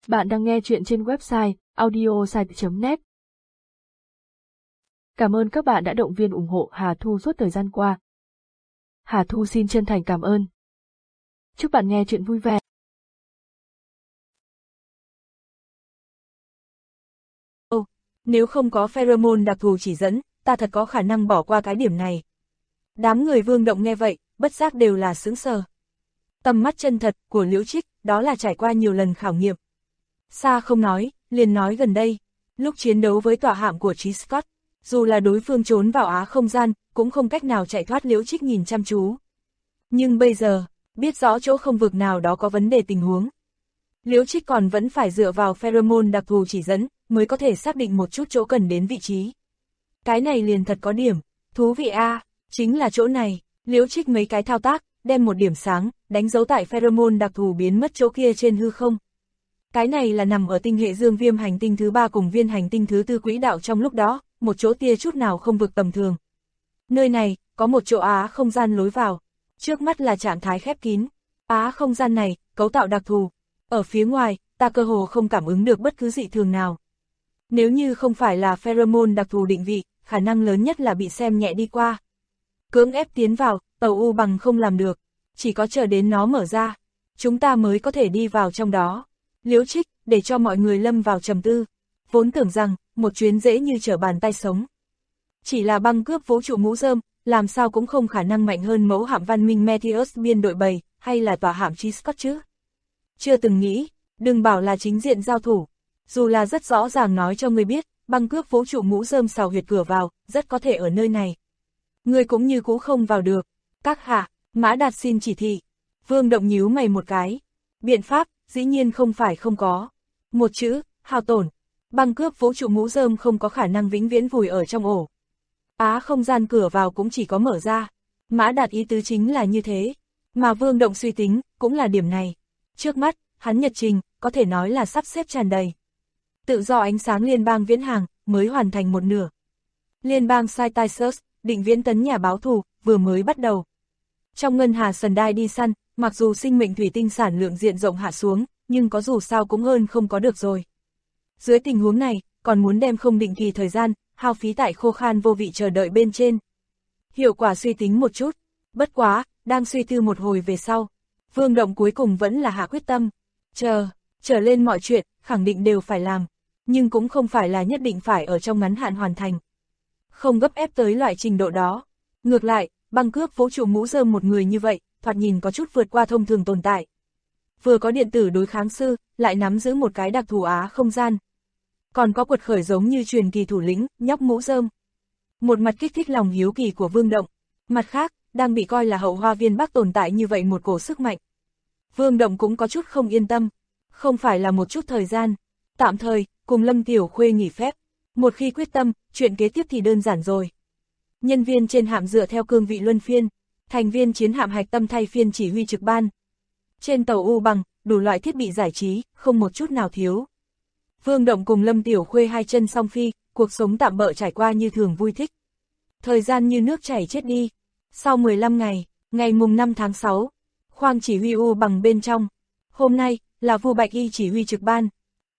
Bạn đang nghe chuyện trên website audiosite.net. Cảm ơn các bạn đã động viên ủng hộ Hà Thu suốt thời gian qua. Hà Thu xin chân thành cảm ơn. Chúc bạn nghe chuyện vui vẻ. Nếu không có pheromone đặc thù chỉ dẫn, ta thật có khả năng bỏ qua cái điểm này. Đám người Vương Động nghe vậy, bất giác đều là sững sờ. Tầm mắt chân thật của Liễu Trích, đó là trải qua nhiều lần khảo nghiệm. Xa không nói, liền nói gần đây, lúc chiến đấu với tọa hạm của Trí Scott, dù là đối phương trốn vào Á không gian, cũng không cách nào chạy thoát Liễu Trích nhìn chăm chú. Nhưng bây giờ, biết rõ chỗ không vực nào đó có vấn đề tình huống. Liễu Trích còn vẫn phải dựa vào pheromone đặc thù chỉ dẫn, mới có thể xác định một chút chỗ cần đến vị trí. Cái này liền thật có điểm, thú vị a, chính là chỗ này. Liễu Trích mấy cái thao tác, đem một điểm sáng, đánh dấu tại pheromone đặc thù biến mất chỗ kia trên hư không. Cái này là nằm ở tinh hệ Dương Viêm hành tinh thứ 3 cùng viên hành tinh thứ 4 quỹ đạo trong lúc đó, một chỗ tia chút nào không vực tầm thường. Nơi này, có một chỗ Á không gian lối vào, trước mắt là trạng thái khép kín. Á không gian này, cấu tạo đặc thù. Ở phía ngoài, ta cơ hồ không cảm ứng được bất cứ dị thường nào. Nếu như không phải là pheromone đặc thù định vị, khả năng lớn nhất là bị xem nhẹ đi qua. Cưỡng ép tiến vào, tàu U bằng không làm được, chỉ có chờ đến nó mở ra, chúng ta mới có thể đi vào trong đó. Liễu Trích, để cho mọi người lâm vào trầm tư, vốn tưởng rằng, một chuyến dễ như trở bàn tay sống. Chỉ là băng cướp vũ trụ mũ rơm, làm sao cũng không khả năng mạnh hơn mẫu hạm văn minh Meteus biên đội 7, hay là tòa hạm Trí Scott chứ. Chưa từng nghĩ, đừng bảo là chính diện giao thủ, dù là rất rõ ràng nói cho người biết, băng cướp vũ trụ mũ rơm xào huyệt cửa vào, rất có thể ở nơi này. Người cũng như cũ không vào được. Các hạ, Mã Đạt xin chỉ thị. Vương Động nhíu mày một cái. Biện pháp, dĩ nhiên không phải không có. Một chữ, hao tổn. Băng cướp vũ trụ mũ rơm không có khả năng vĩnh viễn vùi ở trong ổ. Á không gian cửa vào cũng chỉ có mở ra. Mã Đạt ý tứ chính là như thế. Mà Vương Động suy tính, cũng là điểm này. Trước mắt, hắn nhật trình, có thể nói là sắp xếp tràn đầy. Tự do ánh sáng liên bang viễn hàng, mới hoàn thành một nửa. Liên bang Cytisus, định viễn tấn nhà báo thù, vừa mới bắt đầu. Trong ngân hà Sần Đai đi săn, mặc dù sinh mệnh thủy tinh sản lượng diện rộng hạ xuống, nhưng có dù sao cũng hơn không có được rồi. Dưới tình huống này, còn muốn đem không định kỳ thời gian, hao phí tại khô khan vô vị chờ đợi bên trên. Hiệu quả suy tính một chút, bất quá, đang suy tư một hồi về sau. Vương Động cuối cùng vẫn là hạ quyết tâm. Trở lên mọi chuyện, khẳng định đều phải làm, nhưng cũng không phải là nhất định phải ở trong ngắn hạn hoàn thành. Không gấp ép tới loại trình độ đó. Ngược lại, băng cướp vũ trụ mũ rơm một người như vậy, thoạt nhìn có chút vượt qua thông thường tồn tại. Vừa có điện tử đối kháng sư, lại nắm giữ một cái đặc thù Á không gian. Còn có quật khởi giống như truyền kỳ thủ lĩnh, nhóc mũ rơm. Một mặt kích thích lòng hiếu kỳ của Vương Động, mặt khác, đang bị coi là hậu hoa viên Bắc tồn tại như vậy một cổ sức mạnh. Vương Động cũng có chút không yên tâm, không phải là một chút thời gian, tạm thời, cùng Lâm Tiểu Khuê nghỉ phép. Một khi quyết tâm, chuyện kế tiếp thì đơn giản rồi. Nhân viên trên hạm dựa theo cương vị luân phiên, thành viên chiến hạm hạch tâm thay phiên chỉ huy trực ban. Trên tàu U bằng, đủ loại thiết bị giải trí, không một chút nào thiếu. Vương Động cùng Lâm Tiểu Khuê hai chân song phi, cuộc sống tạm bợ trải qua như thường vui thích. Thời gian như nước chảy chết đi. Sau 15 ngày, ngày mùng 5 tháng 6, khoang chỉ huy U bằng bên trong. Hôm nay, là Vu Bạch Y chỉ huy trực ban.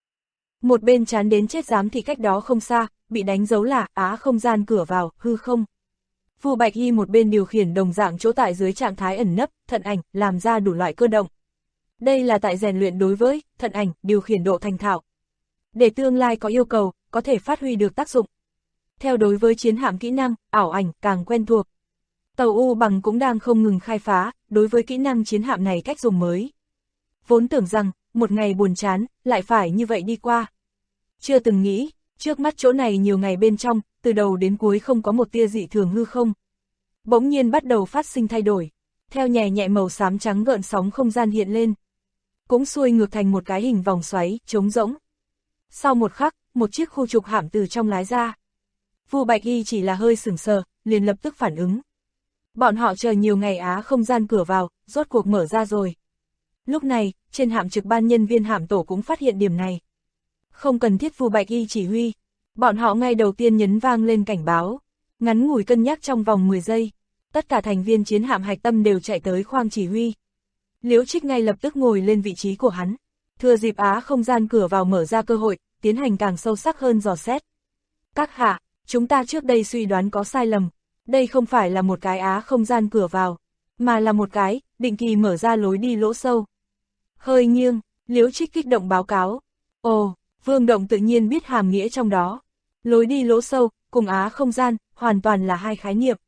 Một bên chán đến chết giám thị cách đó không xa, bị đánh dấu là Á không gian cửa vào, hư không. Vu Bạch Y một bên điều khiển đồng dạng chỗ tại dưới trạng thái ẩn nấp, thận ảnh, làm ra đủ loại cơ động. Đây là tại rèn luyện đối với thận ảnh, điều khiển độ thành thạo. Để tương lai có yêu cầu, có thể phát huy được tác dụng. Theo đối với chiến hạm kỹ năng, ảo ảnh, càng quen thuộc. Tàu U bằng cũng đang không ngừng khai phá, đối với kỹ năng chiến hạm này cách dùng mới. Vốn tưởng rằng, một ngày buồn chán, lại phải như vậy đi qua. Chưa từng nghĩ, trước mắt chỗ này nhiều ngày bên trong, từ đầu đến cuối không có một tia dị thường hư không. Bỗng nhiên bắt đầu phát sinh thay đổi, theo nhẹ nhẹ màu xám trắng gợn sóng không gian hiện lên. Cũng xuôi ngược thành một cái hình vòng xoáy, trống rỗng. Sau một khắc, một chiếc khu trục hạm từ trong lái ra. Vu Bạch Y chỉ là hơi sửng sờ, liền lập tức phản ứng. Bọn họ chờ nhiều ngày Á không gian cửa vào, rốt cuộc mở ra rồi. Lúc này, trên hạm trực ban nhân viên hạm tổ cũng phát hiện điểm này. Không cần thiết Vu Bạch Y chỉ huy, bọn họ ngay đầu tiên nhấn vang lên cảnh báo. Ngắn ngủi cân nhắc trong vòng 10 giây, tất cả thành viên chiến hạm hạch tâm đều chạy tới khoang chỉ huy. Liễu Trích ngay lập tức ngồi lên vị trí của hắn. thừa dịp Á không gian cửa vào mở ra cơ hội, tiến hành càng sâu sắc hơn dò xét. Các hạ, chúng ta trước đây suy đoán có sai lầm, đây không phải là một cái Á không gian cửa vào, mà là một cái, định kỳ mở ra lối đi lỗ sâu. Hơi nghiêng, Liễu Trích kích động báo cáo. Ồ, Vương Động tự nhiên biết hàm nghĩa trong đó. Lối đi lỗ sâu, cùng Á không gian, hoàn toàn là hai khái niệm.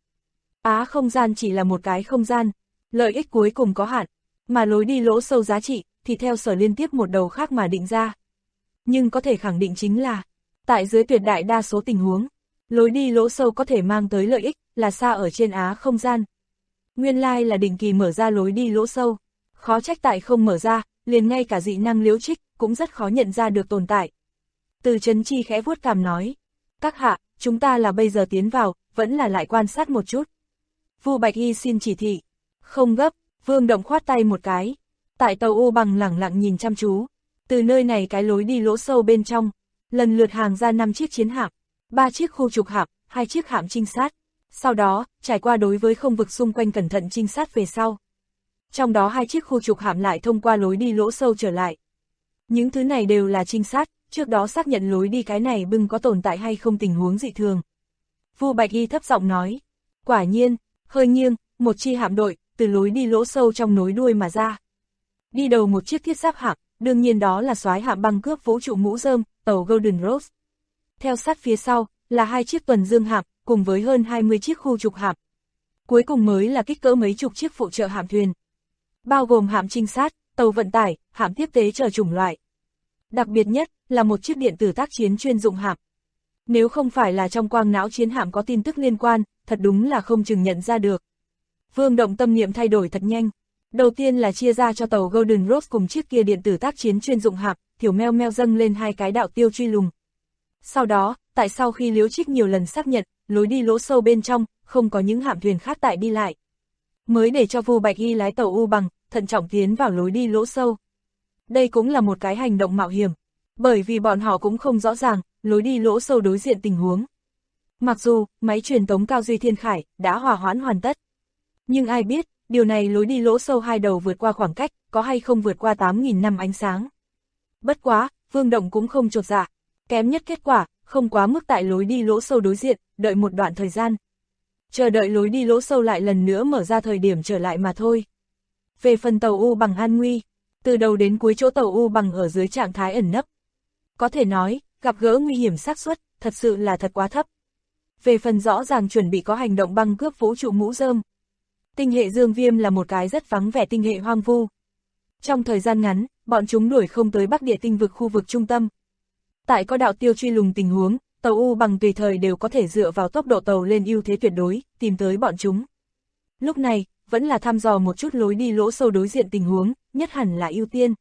Á không gian chỉ là một cái không gian, lợi ích cuối cùng có hạn, mà lối đi lỗ sâu giá trị, thì theo sở liên tiếp một đầu khác mà định ra. Nhưng có thể khẳng định chính là, tại dưới tuyệt đại đa số tình huống, lối đi lỗ sâu có thể mang tới lợi ích, là xa ở trên Á không gian. Nguyên lai là định kỳ mở ra lối đi lỗ sâu, khó trách tại không mở ra, liền ngay cả dị năng Liễu Trích, cũng rất khó nhận ra được tồn tại. Từ Chấn Chi khẽ vuốt cằm nói, các hạ, chúng ta là bây giờ tiến vào, vẫn là lại quan sát một chút. Vu Bạch Y xin chỉ thị. Không gấp, Vương Động khoát tay một cái. Tại tàu U Bằng lẳng lặng nhìn chăm chú. Từ nơi này cái lối đi lỗ sâu bên trong, lần lượt hàng ra 5 chiếc chiến hạm, 3 chiếc khu trục hạm, 2 chiếc hạm trinh sát. Sau đó, trải qua đối với không vực xung quanh cẩn thận trinh sát về sau. Trong đó 2 chiếc khu trục hạm lại thông qua lối đi lỗ sâu trở lại. Những thứ này đều là trinh sát, trước đó xác nhận lối đi cái này bưng có tồn tại hay không tình huống dị thường. Vu Bạch Y thấp giọng nói, quả nhiên, hơi nghiêng, một chi hạm đội, từ lối đi lỗ sâu trong nối đuôi mà ra. Đi đầu một chiếc thiết giáp hạm, đương nhiên đó là soái hạm băng cướp vũ trụ mũ rơm, tàu Golden Rose. Theo sát phía sau, là 2 chiếc tuần dương hạm, cùng với hơn 20 chiếc khu trục hạm. Cuối cùng mới là kích cỡ mấy chục chiếc phụ trợ hạm thuyền. Bao gồm hạm trinh sát, tàu vận tải, hạm tiếp tế chờ chủng loại. Đặc biệt nhất, là một chiếc điện tử tác chiến chuyên dụng hạm. Nếu không phải là trong quang não chiến hạm có tin tức liên quan, thật đúng là không chừng nhận ra được. Vương Động tâm niệm thay đổi thật nhanh. Đầu tiên là chia ra cho tàu Golden Rose cùng chiếc kia điện tử tác chiến chuyên dụng hạm, thiểu meo meo dâng lên 2 cái đạo tiêu truy lùng. Sau đó, tại sau khi Liễu Trích nhiều lần xác nhận, lối đi lỗ sâu bên trong, không có những hạm thuyền khác tại đi lại. Mới để cho Vu Bạch Y lái tàu U Bằng, thận trọng tiến vào lối đi lỗ sâu. Đây cũng là một cái hành động mạo hiểm, bởi vì bọn họ cũng không rõ ràng, lối đi lỗ sâu đối diện tình huống. Mặc dù, máy truyền tống cao duy thiên khải, đã hòa hoãn hoàn tất. Nhưng ai biết, điều này lối đi lỗ sâu hai đầu vượt qua khoảng cách, có hay không vượt qua 8.000 năm ánh sáng. Bất quá, Vương Động cũng không chột dạ, kém nhất kết quả, không quá mức tại lối đi lỗ sâu đối diện, đợi một đoạn thời gian. Chờ đợi lối đi lỗ sâu lại lần nữa mở ra thời điểm trở lại mà thôi. Về phần tàu U Bằng an nguy, từ đầu đến cuối chỗ tàu U Bằng ở dưới trạng thái ẩn nấp. Có thể nói, gặp gỡ nguy hiểm xác suất, thật sự là thật quá thấp. Về phần rõ ràng chuẩn bị có hành động băng cướp vũ trụ mũ rơm. Tinh hệ Dương Viêm là một cái rất vắng vẻ tinh hệ hoang vu. Trong thời gian ngắn, bọn chúng đuổi không tới Bắc Địa tinh vực khu vực trung tâm. Tại có đạo tiêu truy lùng tình huống, tàu U Bằng tùy thời đều có thể dựa vào tốc độ tàu lên ưu thế tuyệt đối, tìm tới bọn chúng. Lúc này, vẫn là thăm dò một chút lối đi lỗ sâu đối diện tình huống, nhất hẳn là ưu tiên.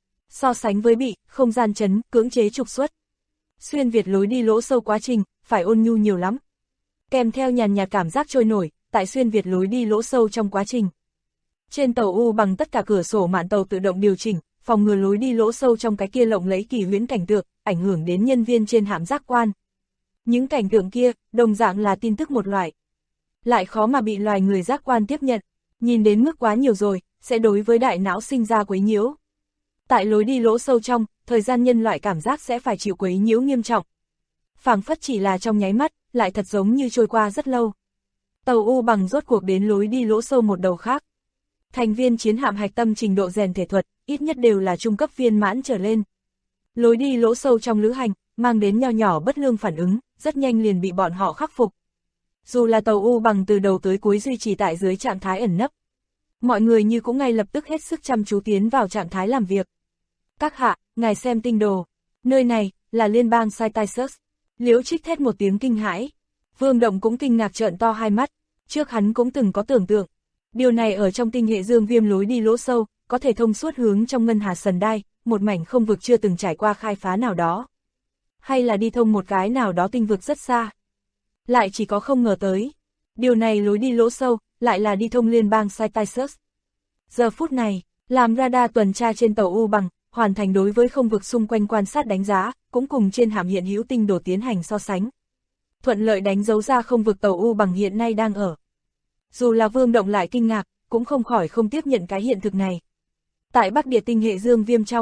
So sánh với bị, không gian chấn, cưỡng chế trục xuất. Xuyên Việt lối đi lỗ sâu quá trình, phải ôn nhu nhiều lắm. Kèm theo nhàn nhạt cảm giác trôi nổi, tại xuyên Việt lối đi lỗ sâu trong quá trình. Trên tàu U Bằng tất cả cửa sổ mạn tàu tự động điều chỉnh, phòng ngừa lối đi lỗ sâu trong cái kia lộng lẫy kỳ huyễn cảnh tượng, ảnh hưởng đến nhân viên trên hạm giác quan. Những cảnh tượng kia, đồng dạng là tin tức một loại. Lại khó mà bị loài người giác quan tiếp nhận, nhìn đến mức quá nhiều rồi, sẽ đối với đại não sinh ra quấy nhiễu. Tại lối đi lỗ sâu trong, thời gian nhân loại cảm giác sẽ phải chịu quấy nhiễu nghiêm trọng. Phảng phất chỉ là trong nháy mắt, lại thật giống như trôi qua rất lâu. Tàu U Bằng rốt cuộc đến lối đi lỗ sâu một đầu khác. Thành viên chiến hạm hạch tâm trình độ rèn thể thuật, ít nhất đều là trung cấp viên mãn trở lên. Lối đi lỗ sâu trong lữ hành, mang đến nho nhỏ bất lương phản ứng, rất nhanh liền bị bọn họ khắc phục. Dù là tàu U Bằng từ đầu tới cuối duy trì tại dưới trạng thái ẩn nấp. Mọi người như cũng ngay lập tức hết sức chăm chú tiến vào trạng thái làm việc. Các hạ, ngài xem tinh đồ. Nơi này, là liên bang Cytisus. Liễu Trích thét một tiếng kinh hãi. Vương Động cũng kinh ngạc trợn to hai mắt. Trước hắn cũng từng có tưởng tượng. Điều này ở trong tinh hệ Dương Viêm lối đi lỗ sâu, có thể thông suốt hướng trong ngân hà Sần Đai, một mảnh không vực chưa từng trải qua khai phá nào đó. Hay là đi thông một cái nào đó tinh vực rất xa. Lại chỉ có không ngờ tới. Điều này lối đi lỗ sâu, lại là đi thông liên bang Cytisus. Giờ phút này, làm radar tuần tra trên tàu U Bằng, hoàn thành đối với không vực xung quanh quan sát đánh giá, cũng cùng trên hạm hiện hữu tinh đồ tiến hành so sánh. Thuận lợi đánh dấu ra không vực tàu U Bằng hiện nay đang ở. Dù là Vương Động lại kinh ngạc, cũng không khỏi không tiếp nhận cái hiện thực này. Tại Bắc Địa tinh hệ Dương Viêm trong,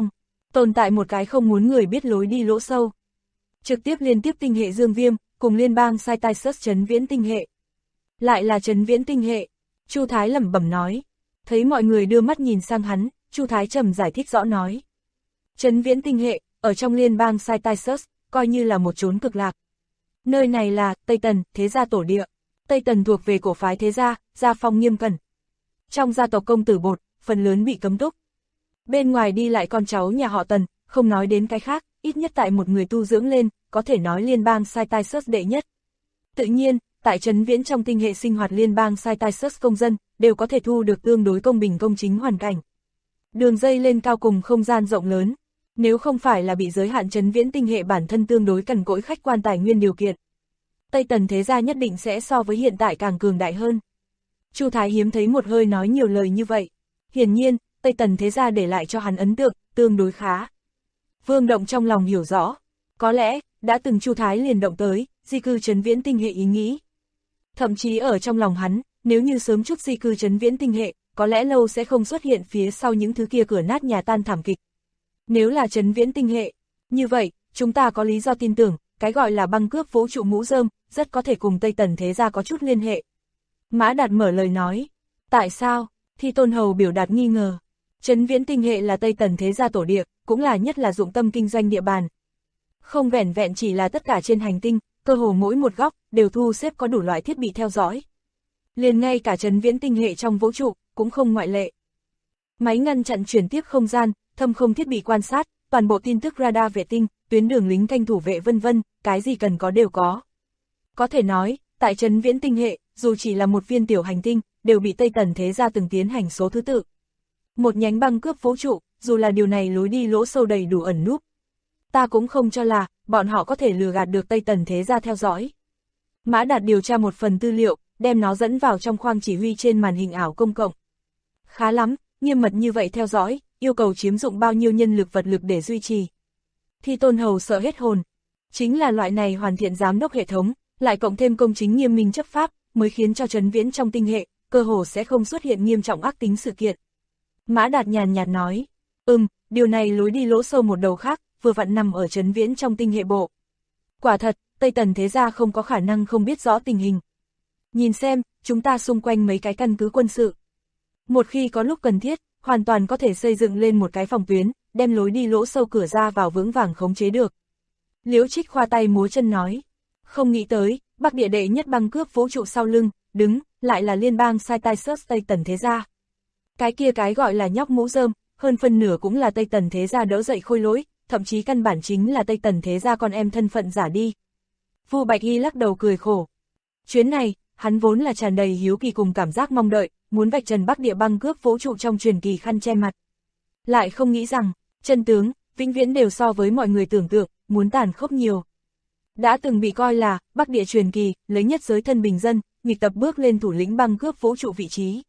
Tồn tại một cái không muốn người biết lối đi lỗ sâu. Trực tiếp liên tiếp tinh hệ Dương Viêm, cùng liên bang Cytisus trấn viễn tinh hệ. Lại là trấn viễn tinh hệ, Chu Thái lẩm bẩm nói. Thấy mọi người đưa mắt nhìn sang hắn, Chu Thái trầm giải thích rõ nói. Trấn viễn tinh hệ, ở trong liên bang Cytisus, coi như là một chốn cực lạc. Nơi này là Tây Tần, thế gia tổ địa. Tây Tần thuộc về cổ phái thế gia, gia phong nghiêm cẩn. Trong gia tộc công tử bột, phần lớn bị cấm túc. Bên ngoài đi lại con cháu nhà họ Tần, không nói đến cái khác, ít nhất tại một người tu dưỡng lên, có thể nói liên bang Cytisus đệ nhất. Tự nhiên, tại trấn viễn trong tinh hệ sinh hoạt liên bang Cytisus công dân, đều có thể thu được tương đối công bình công chính hoàn cảnh. Đường dây lên cao cùng không gian rộng lớn, nếu không phải là bị giới hạn trấn viễn tinh hệ bản thân tương đối cằn cỗi khách quan tài nguyên điều kiện. Tây Tần thế gia nhất định sẽ so với hiện tại càng cường đại hơn. Chu Thái hiếm thấy một hơi nói nhiều lời như vậy. Hiển nhiên, Tây Tần thế gia để lại cho hắn ấn tượng, tương đối khá. Vương Động trong lòng hiểu rõ, có lẽ, đã từng Chu Thái liền động tới, di cư trấn viễn tinh hệ ý nghĩ. Thậm chí ở trong lòng hắn, nếu như sớm chút di cư trấn viễn tinh hệ, có lẽ lâu sẽ không xuất hiện phía sau những thứ kia cửa nát nhà tan thảm kịch. Nếu là trấn viễn tinh hệ, như vậy, chúng ta có lý do tin tưởng, cái gọi là băng cướp vũ trụ mũ rơm, rất có thể cùng Tây Tần thế gia có chút liên hệ. Mã Đạt mở lời nói, tại sao? Thi Tôn Hầu biểu đạt nghi ngờ. Trấn viễn tinh hệ là Tây Tần thế gia tổ địa, cũng là nhất là dụng tâm kinh doanh địa bàn. Không vẻn vẹn chỉ là tất cả trên hành tinh, cơ hồ mỗi một góc, đều thu xếp có đủ loại thiết bị theo dõi. Liền ngay cả trấn viễn tinh hệ trong vũ trụ, cũng không ngoại lệ. Máy ngăn chặn chuyển tiếp không gian, thâm không thiết bị quan sát, toàn bộ tin tức radar vệ tinh, tuyến đường lính canh thủ vệ vân vân, cái gì cần có đều có. Có thể nói, tại trấn viễn tinh hệ, dù chỉ là một viên tiểu hành tinh, đều bị Tây Tần thế gia từng tiến hành số thứ tự. Một nhánh băng cướp vũ trụ, dù là điều này lối đi lỗ sâu đầy đủ ẩn núp. Ta cũng không cho là, bọn họ có thể lừa gạt được Tây Tần thế gia theo dõi. Mã Đạt điều tra một phần tư liệu, đem nó dẫn vào trong khoang chỉ huy trên màn hình ảo công cộng. Khá lắm, nghiêm mật như vậy theo dõi, yêu cầu chiếm dụng bao nhiêu nhân lực vật lực để duy trì. Thi Tôn Hầu sợ hết hồn. Chính là loại này hoàn thiện giám đốc hệ thống, lại cộng thêm công chính nghiêm minh chấp pháp, mới khiến cho trấn viễn trong tinh hệ, cơ hồ sẽ không xuất hiện nghiêm trọng ác tính sự kiện. Mã Đạt nhàn nhạt nói, điều này lối đi lỗ sâu một đầu khác, vừa vặn nằm ở trấn viễn trong tinh hệ bộ. Quả thật, Tây Tần thế gia không có khả năng không biết rõ tình hình. Nhìn xem, chúng ta xung quanh mấy cái căn cứ quân sự. Một khi có lúc cần thiết, hoàn toàn có thể xây dựng lên một cái phòng tuyến, đem lối đi lỗ sâu cửa ra vào vững vàng khống chế được. Liễu Trích khoa tay múa chân nói, không nghĩ tới, Bắc địa đệ nhất băng cướp vũ trụ sau lưng, đứng, lại là liên bang Cytisus Tây Tần thế gia. Cái kia cái gọi là nhóc mũ rơm, hơn phân nửa cũng là Tây Tần thế gia đỡ dậy khôi lỗi, thậm chí căn bản chính là Tây Tần thế gia con em thân phận giả đi. Vu Bạch Y lắc đầu cười khổ. Chuyến này, hắn vốn là tràn đầy hiếu kỳ cùng cảm giác mong đợi, muốn vạch trần Bắc địa băng cướp vũ trụ trong truyền kỳ khăn che mặt. Lại không nghĩ rằng, chân tướng, vĩnh viễn đều so với mọi người tưởng tượng, muốn tàn khốc nhiều. Đã từng bị coi là, Bắc địa truyền kỳ, lấy nhất giới thân bình dân, nghịch tập bước lên thủ lĩnh băng cướp vũ trụ vị trí.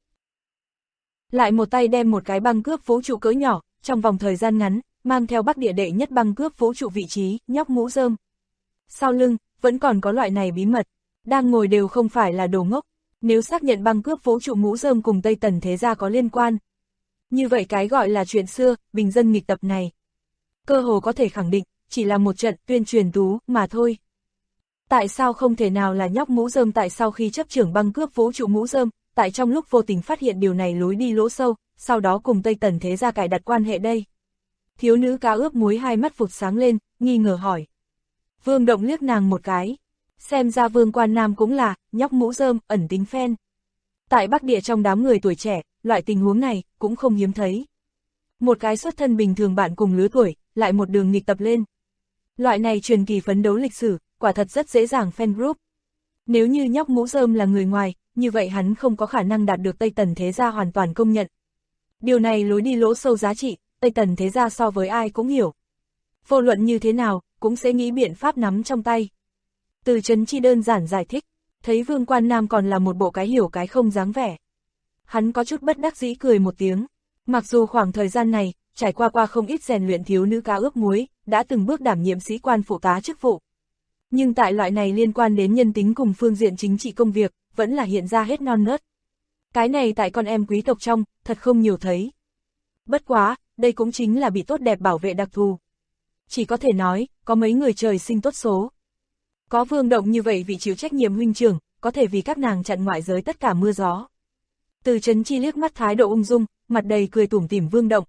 Lại một tay đem một cái băng cướp vũ trụ cỡ nhỏ, trong vòng thời gian ngắn, mang theo Bắc địa đệ nhất băng cướp vũ trụ vị trí, nhóc mũ rơm. Sau lưng, vẫn còn có loại này bí mật, đang ngồi đều không phải là đồ ngốc, nếu xác nhận băng cướp vũ trụ mũ rơm cùng Tây Tần thế gia có liên quan. Như vậy cái gọi là chuyện xưa, bình dân nghịch tập này, cơ hồ có thể khẳng định, chỉ là một trận tuyên truyền tú mà thôi. Tại sao không thể nào là nhóc mũ rơm tại sau khi chấp trưởng băng cướp vũ trụ mũ rơm, tại trong lúc vô tình phát hiện điều này lối đi lỗ sâu, sau đó cùng Tây Tần thế gia cài đặt quan hệ đây? Thiếu nữ cá ướp muối hai mắt vụt sáng lên, nghi ngờ hỏi. Vương Động liếc nàng một cái. Xem ra Vương Quan Nam cũng là, nhóc mũ rơm, ẩn tính phen. Tại Bắc địa trong đám người tuổi trẻ, loại tình huống này, cũng không hiếm thấy. Một cái xuất thân bình thường bạn cùng lứa tuổi, lại một đường nghịch tập lên. Loại này truyền kỳ phấn đấu lịch sử, quả thật rất dễ dàng fan group. Nếu như nhóc mũ rơm là người ngoài, như vậy hắn không có khả năng đạt được Tây Tần thế gia hoàn toàn công nhận. Điều này lối đi lỗ sâu giá trị, Tây Tần thế gia so với ai cũng hiểu. Vô luận như thế nào, cũng sẽ nghĩ biện pháp nắm trong tay. Từ Trấn Chi đơn giản giải thích, thấy Vương Quan Nam còn là một bộ cái hiểu cái không dáng vẻ. Hắn có chút bất đắc dĩ cười một tiếng, mặc dù khoảng thời gian này, trải qua không ít rèn luyện thiếu nữ cá ướp muối, đã từng bước đảm nhiệm sĩ quan phụ tá chức vụ. Nhưng tại loại này liên quan đến nhân tính cùng phương diện chính trị công việc, vẫn là hiện ra hết non nớt. Cái này tại con em quý tộc trong, thật không nhiều thấy. Bất quá, đây cũng chính là bị tốt đẹp bảo vệ đặc thù. Chỉ có thể nói, có mấy người trời sinh tốt số. Có Vương Động như vậy vị chịu trách nhiệm huynh trưởng, có thể vì các nàng chặn ngoại giới tất cả mưa gió. Từ Chấn Chi liếc mắt thái độ ung dung, mặt đầy cười tủm tỉm Vương Động.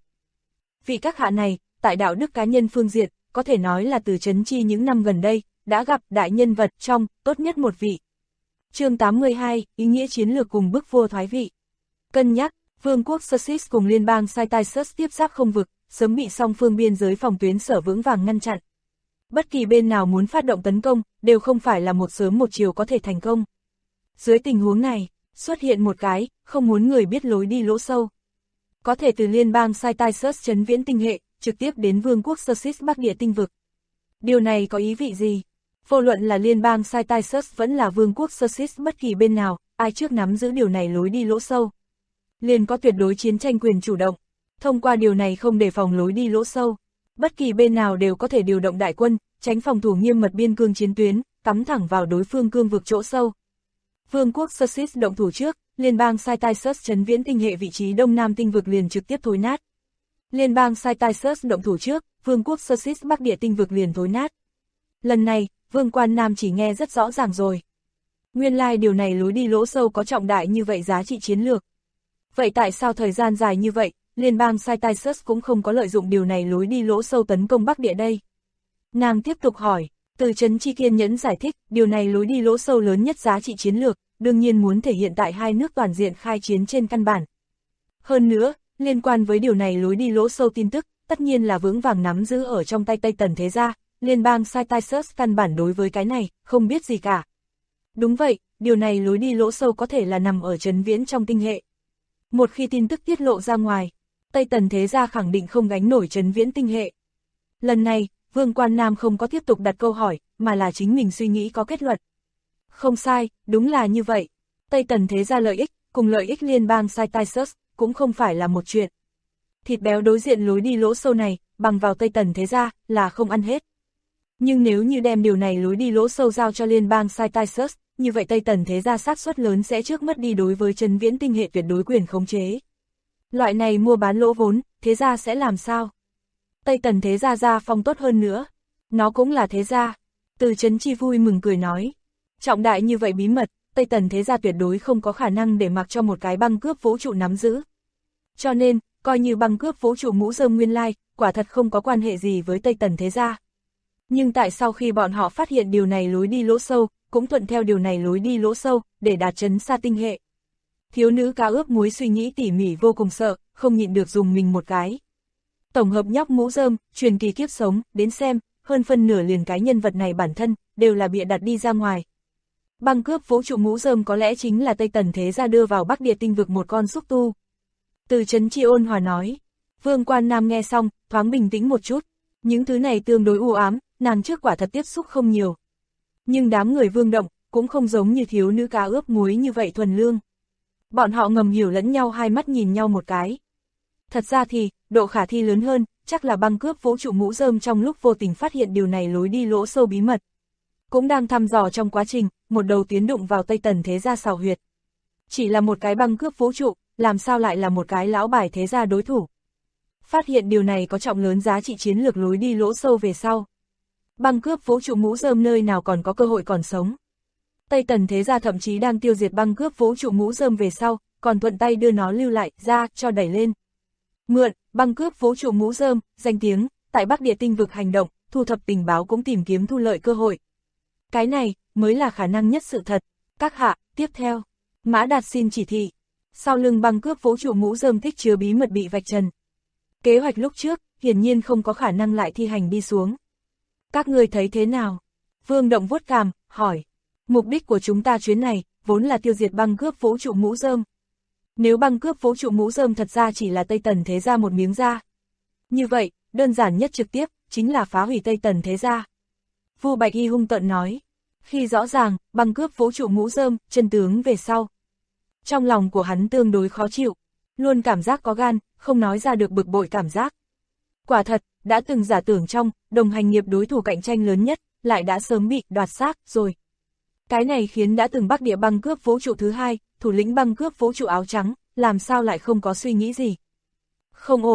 Vị các hạ này, tại đạo đức cá nhân phương diện, có thể nói là Từ Chấn Chi những năm gần đây, đã gặp đại nhân vật trong, tốt nhất một vị. Chương 82, ý nghĩa chiến lược cùng bức vua thoái vị. Cân nhắc, Vương quốc Sussex cùng liên bang Citysus tiếp giáp không vực, sớm bị song phương biên giới phòng tuyến sở vững vàng ngăn chặn. Bất kỳ bên nào muốn phát động tấn công, đều không phải là một sớm một chiều có thể thành công. Dưới tình huống này, xuất hiện một cái, không muốn người biết lối đi lỗ sâu. Có thể từ liên bang Citysus trấn viễn tinh hệ, trực tiếp đến vương quốc Sussex Bắc địa tinh vực. Điều này có ý vị gì? Vô luận là liên bang Citysus vẫn là vương quốc Sussex bất kỳ bên nào, ai trước nắm giữ điều này lối đi lỗ sâu, liền có tuyệt đối chiến tranh quyền chủ động. Thông qua điều này không đề phòng lối đi lỗ sâu, bất kỳ bên nào đều có thể điều động đại quân, tránh phòng thủ nghiêm mật biên cương chiến tuyến, cắm thẳng vào đối phương cương vực chỗ sâu. Vương quốc Sussex động thủ trước, liên bang Citysus trấn viễn tinh hệ vị trí đông nam tinh vực liền trực tiếp thối nát. Liên bang Citysus động thủ trước, vương quốc Sussex Bắc địa tinh vực liền thối nát. Lần này, Vương Quan Nam chỉ nghe rất rõ ràng rồi. Nguyên lai điều này lối đi lỗ sâu có trọng đại như vậy giá trị chiến lược. Vậy tại sao thời gian dài như vậy, liên bang Citysus cũng không có lợi dụng điều này lối đi lỗ sâu tấn công Bắc địa đây? Nàng tiếp tục hỏi, Từ Chấn Chi kiên nhẫn giải thích, điều này lối đi lỗ sâu lớn nhất giá trị chiến lược, đương nhiên muốn thể hiện tại hai nước toàn diện khai chiến trên căn bản. Hơn nữa, liên quan với điều này lối đi lỗ sâu tin tức, tất nhiên là vững vàng nắm giữ ở trong tay Tây Tần thế gia, liên bang Citysus căn bản đối với cái này, không biết gì cả. Đúng vậy, điều này lối đi lỗ sâu có thể là nằm ở trấn viễn trong tinh hệ. Một khi tin tức tiết lộ ra ngoài, Tây Tần thế gia khẳng định không gánh nổi trấn viễn tinh hệ. Lần này, Vương Quan Nam không có tiếp tục đặt câu hỏi, mà là chính mình suy nghĩ có kết luận. Không sai, đúng là như vậy. Tây Tần thế gia lợi ích, cùng lợi ích liên bang Citysus, cũng không phải là một chuyện. Thịt béo đối diện lối đi lỗ sâu này, bằng vào Tây Tần thế gia, là không ăn hết. Nhưng nếu như đem điều này lối đi lỗ sâu giao cho liên bang Citysus, như vậy Tây Tần thế gia xác suất lớn sẽ trước mất đi đối với trấn viễn tinh hệ tuyệt đối quyền khống chế. Loại này mua bán lỗ vốn, thế gia sẽ làm sao? Tây Tần thế gia gia phong tốt hơn nữa. Nó cũng là thế gia. Từ Chấn Chi vui mừng cười nói. Trọng đại như vậy bí mật, Tây Tần thế gia tuyệt đối không có khả năng để mặc cho một cái băng cướp vũ trụ nắm giữ. Cho nên, coi như băng cướp vũ trụ mũ rơm nguyên lai, quả thật không có quan hệ gì với Tây Tần thế gia. Nhưng tại sau khi bọn họ phát hiện điều này lối đi lỗ sâu, cũng thuận theo điều này lối đi lỗ sâu, để đạt trấn xa tinh hệ. Thiếu nữ cá ướp muối suy nghĩ tỉ mỉ vô cùng sợ, không nhịn được dùng mình một cái. Tổng hợp nhóc mũ rơm, truyền kỳ kiếp sống, đến xem, hơn phân nửa liền cái nhân vật này bản thân, đều là bịa đặt đi ra ngoài. Băng cướp vũ trụ mũ rơm có lẽ chính là Tây Tần thế gia đưa vào Bắc địa tinh vực một con xúc tu. Từ Chấn Chi ôn hòa nói. Vương Quan Nam nghe xong, thoáng bình tĩnh một chút. Những thứ này tương đối u ám, nàng trước quả thật tiếp xúc không nhiều. Nhưng đám người Vương Động, cũng không giống như thiếu nữ cá ướp muối như vậy thuần lương. Bọn họ ngầm hiểu lẫn nhau, hai mắt nhìn nhau một cái. Thật ra thì, độ khả thi lớn hơn, chắc là băng cướp vũ trụ mũ rơm trong lúc vô tình phát hiện điều này lối đi lỗ sâu bí mật. Cũng đang thăm dò trong quá trình, một đầu tiến đụng vào Tây Tần thế gia xào huyệt. Chỉ là một cái băng cướp vũ trụ, làm sao lại là một cái lão bài thế gia đối thủ. Phát hiện điều này có trọng lớn giá trị chiến lược lối đi lỗ sâu về sau. Băng cướp vũ trụ mũ rơm nơi nào còn có cơ hội còn sống. Tây Tần thế gia thậm chí đang tiêu diệt băng cướp vũ trụ mũ rơm về sau, còn thuận tay đưa nó lưu lại ra cho đẩy lên. Mượn, băng cướp vũ trụ mũ rơm, danh tiếng, tại Bắc địa tinh vực hành động, thu thập tình báo cũng tìm kiếm thu lợi cơ hội. Cái này, mới là khả năng nhất sự thật. Các hạ, tiếp theo. Mã Đạt xin chỉ thị. Sau lưng băng cướp vũ trụ mũ rơm thích chứa bí mật bị vạch trần. Kế hoạch lúc trước, hiển nhiên không có khả năng lại thi hành đi xuống. Các ngươi thấy thế nào? Vương Động vuốt cằm, hỏi. Mục đích của chúng ta chuyến này, vốn là tiêu diệt băng cướp vũ trụ mũ rơm. Nếu băng cướp vũ trụ mũ rơm thật ra chỉ là Tây Tần thế gia một miếng da. Như vậy, đơn giản nhất trực tiếp, chính là phá hủy Tây Tần thế gia. Vu Bạch Y hung tợn nói. Khi rõ ràng, băng cướp vũ trụ mũ rơm, chân tướng về sau. Trong lòng của hắn tương đối khó chịu, luôn cảm giác có gan, không nói ra được bực bội cảm giác. Quả thật, đã từng giả tưởng trong, đồng hành nghiệp đối thủ cạnh tranh lớn nhất, lại đã sớm bị đoạt xác rồi. Cái này khiến đã từng Bắc địa băng cướp vũ trụ thứ hai, thủ lĩnh băng cướp vũ trụ áo trắng, làm sao lại không có suy nghĩ gì. Không ổn,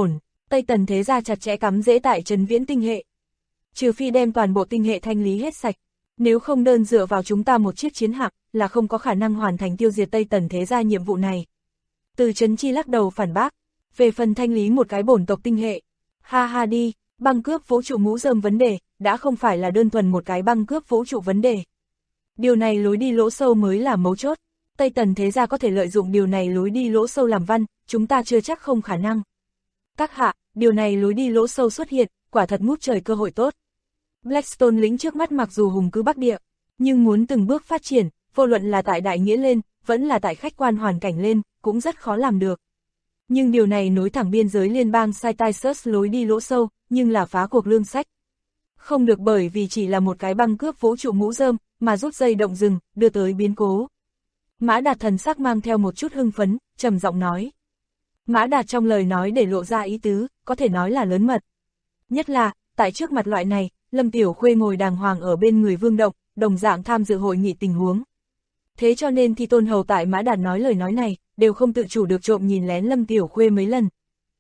Tây Tần thế gia chặt chẽ cắm rễ tại Trấn Viễn tinh hệ. Trừ phi đem toàn bộ tinh hệ thanh lý hết sạch, nếu không đơn dựa vào chúng ta một chiếc chiến hạm là không có khả năng hoàn thành tiêu diệt Tây Tần thế gia nhiệm vụ này. Từ Trấn Chi lắc đầu phản bác, về phần thanh lý một cái bổn tộc tinh hệ. Ha ha đi, băng cướp vũ trụ mũ rơm vấn đề, đã không phải là đơn thuần một cái băng cướp vũ trụ vấn đề. Điều này lối đi lỗ sâu mới là mấu chốt. Tây Tần thế gia có thể lợi dụng điều này lối đi lỗ sâu làm văn, chúng ta chưa chắc không khả năng. Các hạ, điều này lối đi lỗ sâu xuất hiện, quả thật ngút trời cơ hội tốt. Blackstone lĩnh trước mắt mặc dù hùng cứ Bắc Địa, nhưng muốn từng bước phát triển, vô luận là tại đại nghĩa lên, vẫn là tại khách quan hoàn cảnh lên, cũng rất khó làm được. Nhưng điều này nối thẳng biên giới liên bang Cytisus lối đi lỗ sâu, nhưng là phá cuộc lương sách. Không được bởi vì chỉ là một cái băng cướp vũ trụ mũ rơm, mà rút dây động rừng, đưa tới biến cố. Mã Đạt thần sắc mang theo một chút hưng phấn, trầm giọng nói. Mã Đạt trong lời nói để lộ ra ý tứ, có thể nói là lớn mật. Nhất là, tại trước mặt loại này, Lâm Tiểu Khuê ngồi đàng hoàng ở bên người Vương Động, đồng dạng tham dự hội nghị tình huống. Thế cho nên Thi Tôn Hầu tại Mã Đạt nói lời nói này, đều không tự chủ được trộm nhìn lén Lâm Tiểu Khuê mấy lần.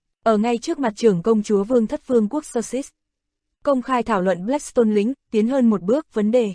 Ở ngay trước mặt trưởng công chúa Vương Thất Vương quốc Sussex, công khai thảo luận Blackstone lĩnh, tiến hơn một bước vấn đề.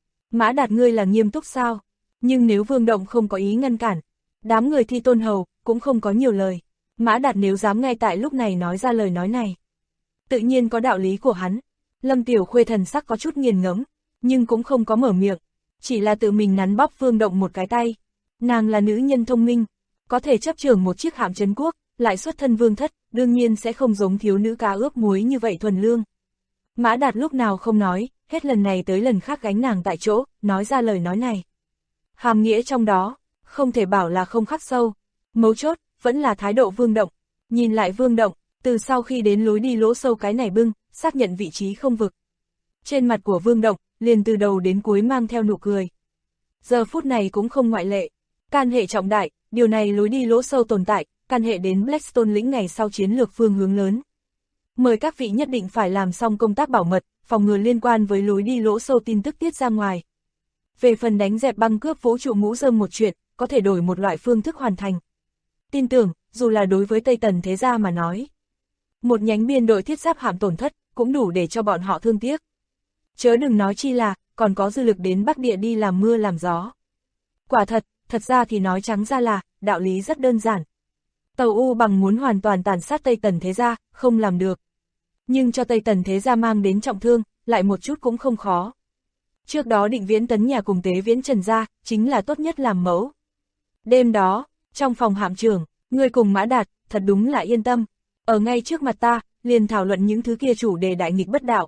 Mã Đạt ngươi là nghiêm túc sao? Nhưng nếu Vương Động không có ý ngăn cản, đám người Thi Tôn Hầu cũng không có nhiều lời. Mã Đạt nếu dám ngay tại lúc này nói ra lời nói này, tự nhiên có đạo lý của hắn. Lâm Tiểu Khuê thần sắc có chút nghiền ngẫm, nhưng cũng không có mở miệng, chỉ là tự mình nắn bóp Vương Động một cái tay. Nàng là nữ nhân thông minh, có thể chấp trưởng một chiếc hạm trấn quốc, lại xuất thân vương thất, đương nhiên sẽ không giống thiếu nữ cá ướp muối như vậy thuần lương. Mã Đạt lúc nào không nói, hết lần này tới lần khác gánh nàng tại chỗ, nói ra lời nói này. Hàm nghĩa trong đó, không thể bảo là không khắc sâu. Mấu chốt, vẫn là thái độ Vương Động. Nhìn lại Vương Động, từ sau khi đến lối đi lỗ sâu cái này bưng, xác nhận vị trí không vực. Trên mặt của Vương Động, liền từ đầu đến cuối mang theo nụ cười. Giờ phút này cũng không ngoại lệ. Can hệ trọng đại, điều này lối đi lỗ sâu tồn tại, can hệ đến Blackstone lĩnh ngày sau chiến lược phương hướng lớn. Mời các vị nhất định phải làm xong công tác bảo mật, phòng ngừa liên quan với lối đi lỗ sâu tin tức tiết ra ngoài. Về phần đánh dẹp băng cướp vũ trụ mũ rơm một chuyện, có thể đổi một loại phương thức hoàn thành. Tin tưởng, dù là đối với Tây Tần thế gia mà nói, một nhánh biên đội thiết giáp hạm tổn thất, cũng đủ để cho bọn họ thương tiếc. Chớ đừng nói chi là, còn có dư lực đến Bắc Địa đi làm mưa làm gió. Quả thật ra thì nói trắng ra là, đạo lý rất đơn giản. Tàu U Bằng muốn hoàn toàn tàn sát Tây Tần thế gia, không làm được. Nhưng cho Tây Tần thế gia mang đến trọng thương, lại một chút cũng không khó. Trước đó Định Viễn Tấn nhà cùng Tế Viễn Trần gia, chính là tốt nhất làm mẫu. Đêm đó, trong phòng hạm trưởng, người cùng Mã Đạt, thật đúng là yên tâm. Ở ngay trước mặt ta, liền thảo luận những thứ kia chủ đề đại nghịch bất đạo.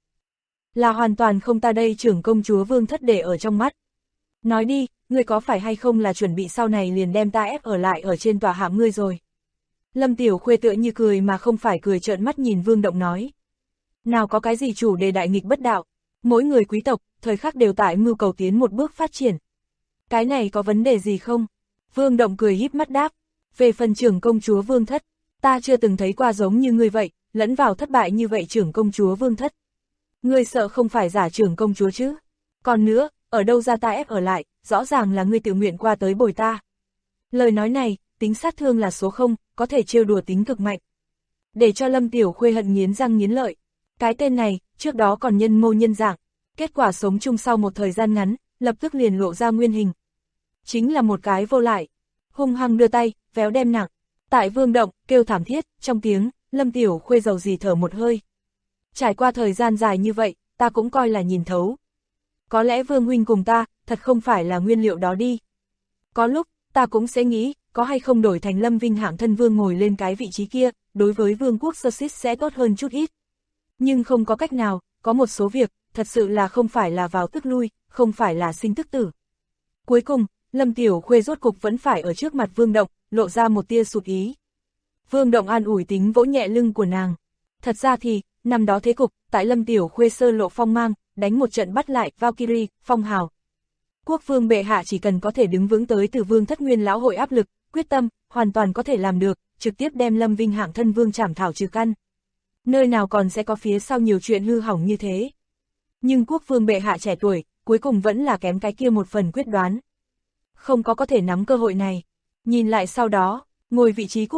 Là hoàn toàn không ta đây trưởng công chúa Vương Thất để ở trong mắt. Nói đi, ngươi có phải hay không là chuẩn bị sau này liền đem ta ép ở lại ở trên tòa hạm ngươi rồi. Lâm Tiểu Khuê tựa như cười mà không phải cười, trợn mắt nhìn Vương Động nói. Nào có cái gì chủ đề đại nghịch bất đạo, mỗi người quý tộc, thời khắc đều tại mưu cầu tiến một bước phát triển. Cái này có vấn đề gì không? Vương Động cười híp mắt đáp. Về phần trưởng công chúa Vương Thất, ta chưa từng thấy qua giống như ngươi vậy, lẫn vào thất bại như vậy trưởng công chúa Vương Thất. Ngươi sợ không phải giả trưởng công chúa chứ? Còn nữa, ở đâu ra ta ép ở lại, rõ ràng là ngươi tự nguyện qua tới bồi ta. Lời nói này, tính sát thương là số 0, có thể trêu đùa tính cực mạnh. Để cho Lâm Tiểu Khuê hận nghiến răng nghiến lợi. Cái tên này, trước đó còn nhân mô nhân dạng, kết quả sống chung sau một thời gian ngắn, lập tức liền lộ ra nguyên hình. Chính là một cái vô lại, hung hăng đưa tay, véo đem nặng. Tại Vương Động, kêu thảm thiết, trong tiếng, Lâm Tiểu Khuê dầu dì thở một hơi. Trải qua thời gian dài như vậy, ta cũng coi là nhìn thấu. Có lẽ Vương huynh cùng ta, thật không phải là nguyên liệu đó đi. Có lúc, ta cũng sẽ nghĩ, có hay không đổi thành Lâm Vinh hạng thân vương ngồi lên cái vị trí kia, đối với vương quốc Sussex sẽ tốt hơn chút ít. Nhưng không có cách nào, có một số việc, thật sự là không phải là vào tức lui, không phải là sinh tức tử. Cuối cùng, Lâm Tiểu Khuê rốt cục vẫn phải ở trước mặt Vương Động, lộ ra một tia sụt ý. Vương Động an ủi tính vỗ nhẹ lưng của nàng. Thật ra thì, năm đó thế cục, tại Lâm Tiểu Khuê sơ lộ phong mang, đánh một trận bắt lại Valkyrie, phong hào. Quốc vương bệ hạ chỉ cần có thể đứng vững tới từ Vương Thất Nguyên lão hội áp lực, quyết tâm, hoàn toàn có thể làm được, trực tiếp đem Lâm Vinh hạng thân vương trảm thảo trừ căn. Nơi nào còn sẽ có phía sau nhiều chuyện hư hỏng như thế. Nhưng quốc vương bệ hạ trẻ tuổi, cuối cùng vẫn là kém cái kia một phần quyết đoán. Không có thể nắm cơ hội này. Nhìn lại sau đó, ngồi vị trí quốc vương,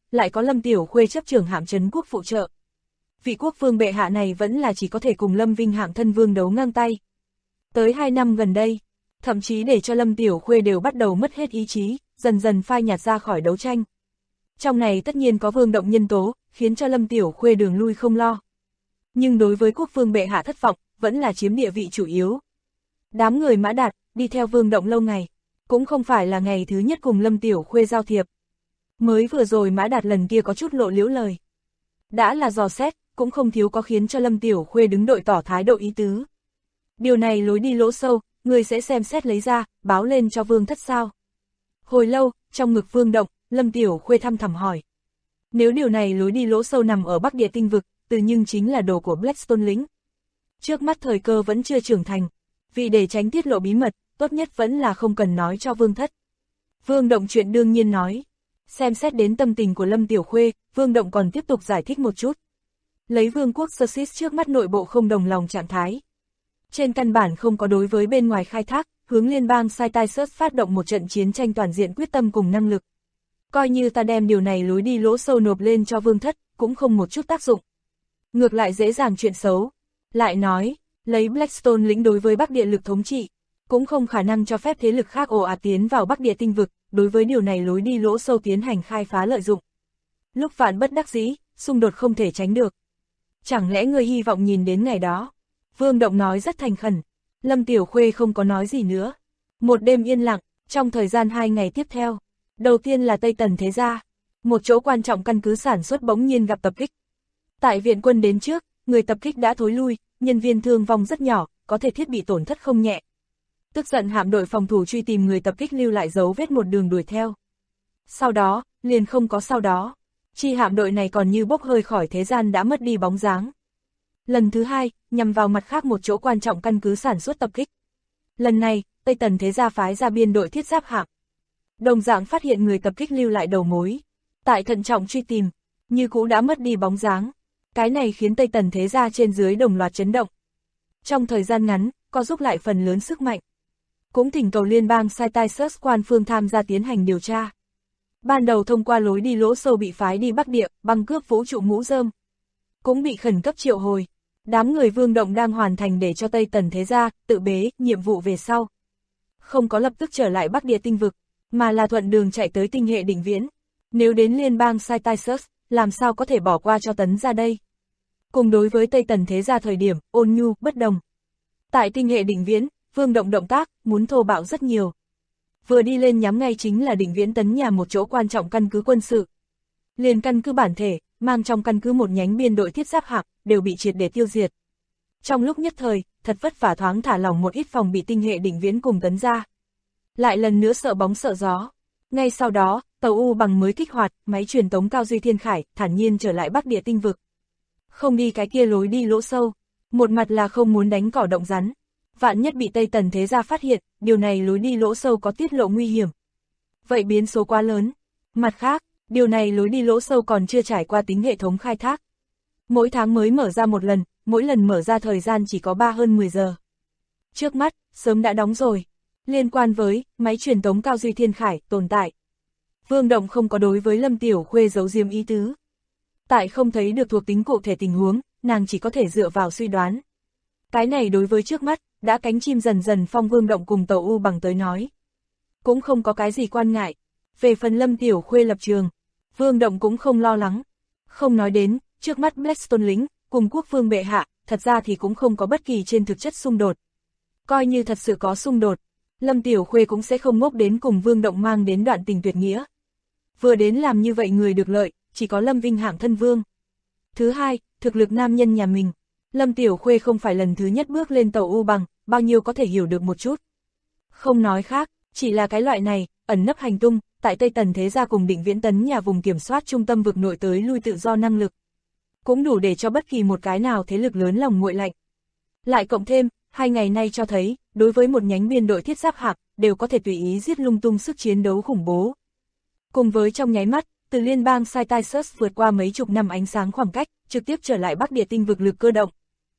lại có Lâm Tiểu Khuê chấp trưởng Hạm Trấn Quốc phụ trợ. Vị quốc vương bệ hạ này vẫn là chỉ có thể cùng Lâm Vinh Hạng thân vương đấu ngang tay. Tới 2 năm gần đây, thậm chí để cho Lâm Tiểu Khuê đều bắt đầu mất hết ý chí, dần dần phai nhạt ra khỏi đấu tranh. Trong này tất nhiên có Vương Động nhân tố, khiến cho Lâm Tiểu Khuê đường lui không lo. Nhưng đối với quốc vương bệ hạ thất vọng, vẫn là chiếm địa vị chủ yếu. Đám người Mã Đạt, đi theo Vương Động lâu ngày, cũng không phải là ngày thứ nhất cùng Lâm Tiểu Khuê giao thiệp. Mới vừa rồi Mã Đạt lần kia có chút lộ liễu lời. Đã là dò xét, cũng không thiếu có khiến cho Lâm Tiểu Khuê đứng đội tỏ thái độ ý tứ. Điều này lối đi lỗ sâu, người sẽ xem xét lấy ra, báo lên cho Vương thất sao. Hồi lâu, trong ngực Vương Động, Lâm Tiểu Khuê thăm thẳm hỏi. Nếu điều này lối đi lỗ sâu nằm ở Bắc Địa tinh vực, từ nhưng chính là đồ của Blackstone lính. Trước mắt thời cơ vẫn chưa trưởng thành, vì để tránh tiết lộ bí mật, tốt nhất vẫn là không cần nói cho Vương thất. Vương Động chuyện đương nhiên nói. Xem xét đến tâm tình của Lâm Tiểu Khuê, Vương Động còn tiếp tục giải thích một chút. Lấy vương quốc Sussex trước mắt nội bộ không đồng lòng trạng thái. Trên căn bản không có đối với bên ngoài khai thác, hướng liên bang Cytisus phát động một trận chiến tranh toàn diện quyết tâm cùng năng lực. Coi như ta đem điều này lối đi lỗ sâu nộp lên cho vương thất, cũng không một chút tác dụng. Ngược lại dễ dàng chuyện xấu. Lại nói, lấy Blackstone lĩnh đối với Bắc Địa lực thống trị, cũng không khả năng cho phép thế lực khác ồ ạt tiến vào Bắc Địa tinh vực, đối với điều này lối đi lỗ sâu tiến hành khai phá lợi dụng. Lúc vạn bất đắc dĩ, xung đột không thể tránh được. Chẳng lẽ ngươi hy vọng nhìn đến ngày đó? Vương Động nói rất thành khẩn. Lâm Tiểu Khuê không có nói gì nữa. Một đêm yên lặng, trong thời gian 2 ngày tiếp theo. Đầu tiên là Tây Tần Thế Gia. Một chỗ quan trọng căn cứ sản xuất bỗng nhiên gặp tập kích. Tại viện quân đến trước, người tập kích đã thối lui, nhân viên thương vong rất nhỏ, có thể thiết bị tổn thất không nhẹ. Tức giận hạm đội phòng thủ truy tìm người tập kích lưu lại dấu vết một đường đuổi theo. Sau đó, liền không có sau đó. Chi hạm đội này còn như bốc hơi khỏi thế gian đã mất đi bóng dáng. Lần thứ 2, nhằm vào mặt khác một chỗ quan trọng căn cứ sản xuất tập kích. Lần này, Tây Tần Thế Gia phái ra biên đội thiết giáp hạm. Đồng dạng phát hiện người tập kích lưu lại đầu mối. Tại thận trọng truy tìm, như cũ đã mất đi bóng dáng. Cái này khiến Tây Tần Thế Gia trên dưới đồng loạt chấn động. Trong thời gian ngắn, có giúp lại phần lớn sức mạnh. Cũng thỉnh cầu liên bang Cytisus quan phương tham gia tiến hành điều tra. Ban đầu thông qua lối đi lỗ sâu bị phái đi Bắc Địa, băng cướp vũ trụ mũ rơm. Cũng bị khẩn cấp triệu hồi. Đám người Vương Động đang hoàn thành để cho Tây Tần Thế Gia tự bế nhiệm vụ về sau. Không có lập tức trở lại Bắc Địa tinh vực, mà là thuận đường chạy tới tinh hệ đỉnh viễn. Nếu đến liên bang Cytisus, làm sao có thể bỏ qua cho Tấn Gia đây? Cùng đối với Tây Tần Thế Gia thời điểm, ôn nhu, bất đồng. Tại tinh hệ đỉnh viễn, Vương Động động tác, muốn thô bạo rất nhiều. Vừa đi lên nhắm ngay chính là đỉnh viễn Tấn Nhà một chỗ quan trọng căn cứ quân sự. Liền căn cứ bản thể, mang trong căn cứ một nhánh biên đội thiết giáp hạm, đều bị triệt để tiêu diệt. Trong lúc nhất thời, thật vất vả thoáng thả lỏng một ít phòng bị tinh hệ đỉnh viễn cùng Tấn Gia. Lại lần nữa sợ bóng sợ gió. Ngay sau đó, tàu U bằng mới kích hoạt, máy truyền tống cao duy thiên khải, thản nhiên trở lại Bắc Địa tinh vực. Không đi cái kia lối đi lỗ sâu. Một mặt là không muốn đánh cỏ động rắn. Vạn nhất bị Tây Tần Thế Gia phát hiện, điều này lối đi lỗ sâu có tiết lộ nguy hiểm. Vậy biến số quá lớn. Mặt khác, điều này lối đi lỗ sâu còn chưa trải qua tính hệ thống khai thác. Mỗi tháng mới mở ra một lần, mỗi lần mở ra thời gian chỉ có 3 hơn 10 giờ. Trước mắt, sớm đã đóng rồi. Liên quan với máy truyền tống cao duy thiên khải tồn tại. Vương Động không có đối với Lâm Tiểu Khuê giấu diếm ý tứ. Tại không thấy được thuộc tính cụ thể tình huống, nàng chỉ có thể dựa vào suy đoán. Cái này đối với trước mắt, đã cánh chim dần dần phong Vương Động cùng tàu U bằng tới nói. Cũng không có cái gì quan ngại. Về phần Lâm Tiểu Khuê lập trường, Vương Động cũng không lo lắng. Không nói đến, trước mắt Blackstone lính, cùng quốc vương bệ hạ, thật ra thì cũng không có bất kỳ trên thực chất xung đột. Coi như thật sự có xung đột, Lâm Tiểu Khuê cũng sẽ không ngốc đến cùng Vương Động mang đến đoạn tình tuyệt nghĩa. Vừa đến làm như vậy người được lợi, chỉ có Lâm Vinh Hạng thân vương. Thứ hai, thực lực nam nhân nhà mình. Lâm Tiểu Khuê không phải lần thứ nhất bước lên tàu U bằng, bao nhiêu có thể hiểu được một chút. Không nói khác, chỉ là cái loại này, ẩn nấp hành tung, tại Tây Tần Thế Gia cùng Định Viễn Tấn Nhà vùng kiểm soát trung tâm vực nội tới lui tự do năng lực. Cũng đủ để cho bất kỳ một cái nào thế lực lớn lòng nguội lạnh. Lại cộng thêm, 2 ngày nay cho thấy, đối với một nhánh biên đội thiết giáp hạm, đều có thể tùy ý giết lung tung sức chiến đấu khủng bố. Cùng với trong nháy mắt, từ liên bang Cytisus vượt qua mấy chục năm ánh sáng khoảng cách, trực tiếp trở lại Bắc Địa tinh vực lực cơ động.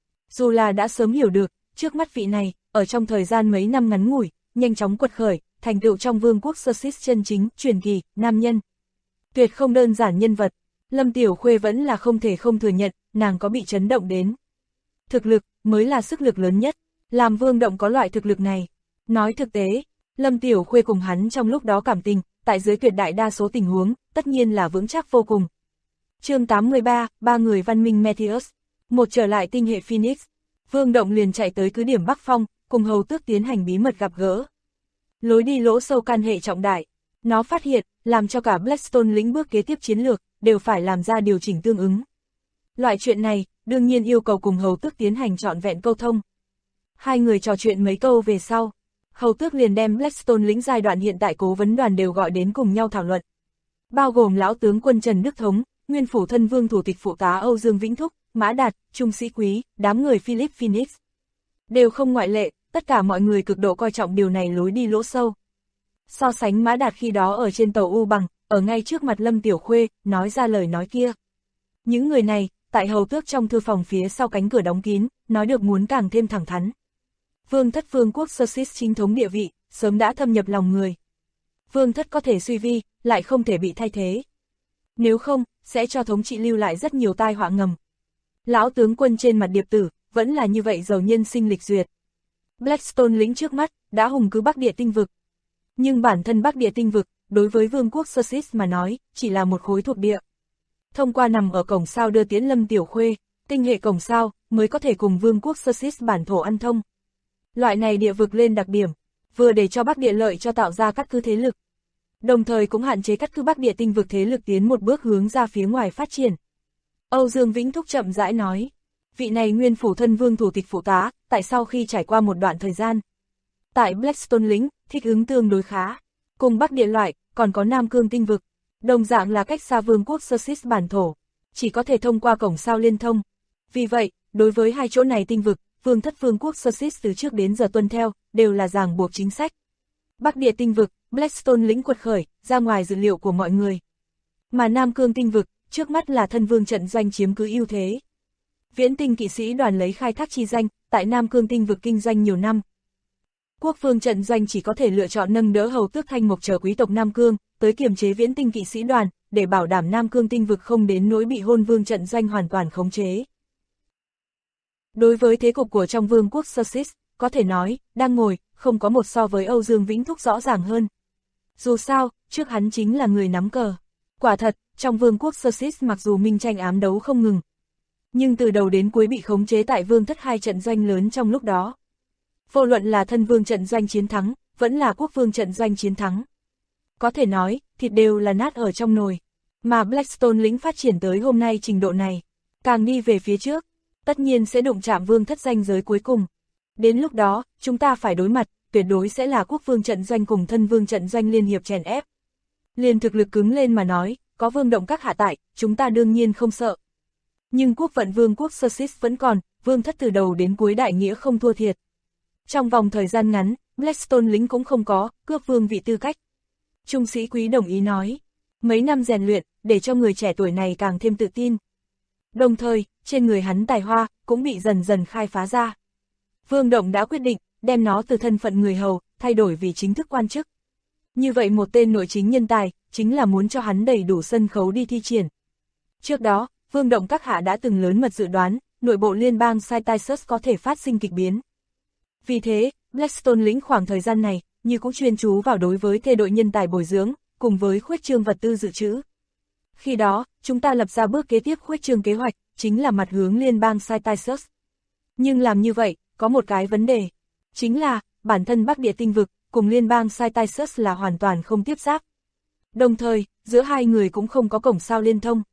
Dù là đã sớm hiểu được, trước mắt vị này, ở trong thời gian mấy năm ngắn ngủi, nhanh chóng quật khởi, thành tựu trong vương quốc Sussex chân chính, truyền kỳ, nam nhân. Tuyệt không đơn giản nhân vật, Lâm Tiểu Khuê vẫn là không thể không thừa nhận, nàng có bị chấn động đến. Thực lực, mới là sức lực lớn nhất, làm Vương Động có loại thực lực này. Nói thực tế, Lâm Tiểu Khuê cùng hắn trong lúc đó cảm tình, tại dưới tuyệt đại đa số tình huống, tất nhiên là vững chắc vô cùng. Chương 83, ba người văn minh Meteus. Một trở lại tinh hệ Phoenix, Vương Động liền chạy tới cứ điểm Bắc Phong, cùng Hầu Tước tiến hành bí mật gặp gỡ. Lối đi lỗ sâu can hệ trọng đại, nó phát hiện, làm cho cả Blackstone lĩnh bước kế tiếp chiến lược, đều phải làm ra điều chỉnh tương ứng. Loại chuyện này, đương nhiên yêu cầu cùng Hầu Tước tiến hành trọn vẹn câu thông. Hai người trò chuyện mấy câu về sau, Hầu Tước liền đem Blackstone lĩnh giai đoạn hiện tại cố vấn đoàn đều gọi đến cùng nhau thảo luận. Bao gồm lão tướng quân Trần Đức Thống, nguyên phủ thân vương thủ tịch phụ tá Âu Dương Vĩnh Thúc, Mã Đạt, Trung Sĩ Quý, đám người Philip Phoenix. Đều không ngoại lệ, tất cả mọi người cực độ coi trọng điều này lối đi lỗ sâu. So sánh Mã Đạt khi đó ở trên tàu U Bằng, ở ngay trước mặt Lâm Tiểu Khuê, nói ra lời nói kia. Những người này, tại Hầu Tước trong thư phòng phía sau cánh cửa đóng kín, nói được muốn càng thêm thẳng thắn. Vương thất vương quốc Sussex chính thống địa vị, sớm đã thâm nhập lòng người. Vương thất có thể suy vi, lại không thể bị thay thế. Nếu không, sẽ cho thống trị lưu lại rất nhiều tai họa ngầm. Lão tướng quân trên mặt điệp tử, vẫn là như vậy giàu nhân sinh lịch duyệt. Blackstone lĩnh trước mắt, đã hùng cứ Bắc Địa tinh vực. Nhưng bản thân Bắc Địa tinh vực, đối với vương quốc Sussex mà nói, chỉ là một khối thuộc địa. Thông qua nằm ở cổng sao đưa tiến Lâm Tiểu Khuê, tinh hệ cổng sao, mới có thể cùng vương quốc Sussex bản thổ ăn thông. Loại này địa vực lên đặc điểm, vừa để cho Bắc Địa lợi cho tạo ra cắt cứ thế lực. Đồng thời cũng hạn chế cắt cứ Bắc Địa tinh vực thế lực tiến một bước hướng ra phía ngoài phát triển. Âu Dương Vĩnh Thúc chậm rãi nói, vị này nguyên phủ thân vương thủ tịch phụ tá, tại sau khi trải qua một đoạn thời gian. Tại Blackstone lĩnh, thích ứng tương đối khá. Cùng Bắc Địa loại, còn có Nam Cương tinh vực. Đồng dạng là cách xa vương quốc Sussex bản thổ. Chỉ có thể thông qua cổng sao liên thông. Vì vậy, đối với hai chỗ này tinh vực, vương thất vương quốc Sussex từ trước đến giờ tuân theo, đều là ràng buộc chính sách. Bắc Địa tinh vực, Blackstone lĩnh quật khởi, ra ngoài dự liệu của mọi người. Mà Nam Cương tinh vực, trước mắt là thân vương trận doanh chiếm cứ ưu thế. Viễn tinh kỵ sĩ đoàn lấy khai thác chi danh, tại Nam Cương tinh vực kinh doanh nhiều năm. Quốc vương trận doanh chỉ có thể lựa chọn nâng đỡ Hầu Tước Thanh Mộc chờ quý tộc Nam Cương, tới kiềm chế viễn tinh kỵ sĩ đoàn, để bảo đảm Nam Cương tinh vực không đến nỗi bị hôn vương trận doanh hoàn toàn khống chế. Đối với thế cục của trong vương quốc Sussex, có thể nói, đang ngồi, không có một so với Âu Dương Vĩnh Thúc rõ ràng hơn. Dù sao, trước hắn chính là người nắm cờ. Quả thật, trong vương quốc Sussex mặc dù minh tranh ám đấu không ngừng, nhưng từ đầu đến cuối bị khống chế tại vương thất hai trận doanh lớn trong lúc đó. Vô luận là thân vương trận doanh chiến thắng, vẫn là quốc vương trận doanh chiến thắng. Có thể nói, thịt đều là nát ở trong nồi. Mà Blackstone lĩnh phát triển tới hôm nay trình độ này, càng đi về phía trước, tất nhiên sẽ đụng chạm vương thất danh giới cuối cùng. Đến lúc đó, chúng ta phải đối mặt, tuyệt đối sẽ là quốc vương trận doanh cùng thân vương trận doanh liên hiệp chèn ép. Liền thực lực cứng lên mà nói, có Vương Động các hạ tại, chúng ta đương nhiên không sợ. Nhưng quốc vận vương quốc Sussex vẫn còn, vương thất từ đầu đến cuối đại nghĩa không thua thiệt. Trong vòng thời gian ngắn, Blackstone lĩnh cũng không có, cướp vương vị tư cách. Trung Sĩ Quý đồng ý nói, mấy năm rèn luyện, để cho người trẻ tuổi này càng thêm tự tin. Đồng thời, trên người hắn tài hoa, cũng bị dần dần khai phá ra. Vương Động đã quyết định, đem nó từ thân phận người hầu, thay đổi vì chính thức quan chức. Như vậy một tên nội chính nhân tài, chính là muốn cho hắn đầy đủ sân khấu đi thi triển. Trước đó, Vương Động các hạ đã từng lớn mật dự đoán, nội bộ liên bang Cytisus có thể phát sinh kịch biến. Vì thế, Blackstone lĩnh khoảng thời gian này, như cũng chuyên chú vào đối với thê đội nhân tài bồi dưỡng, cùng với khuyết trương vật tư dự trữ. Khi đó, chúng ta lập ra bước kế tiếp khuyết trương kế hoạch, chính là mặt hướng liên bang Cytisus. Nhưng làm như vậy, có một cái vấn đề. Chính là, bản thân Bắc Địa tinh vực, cùng liên bang Cytisus là hoàn toàn không tiếp giáp. Đồng thời, giữa hai người cũng không có cổng sao liên thông.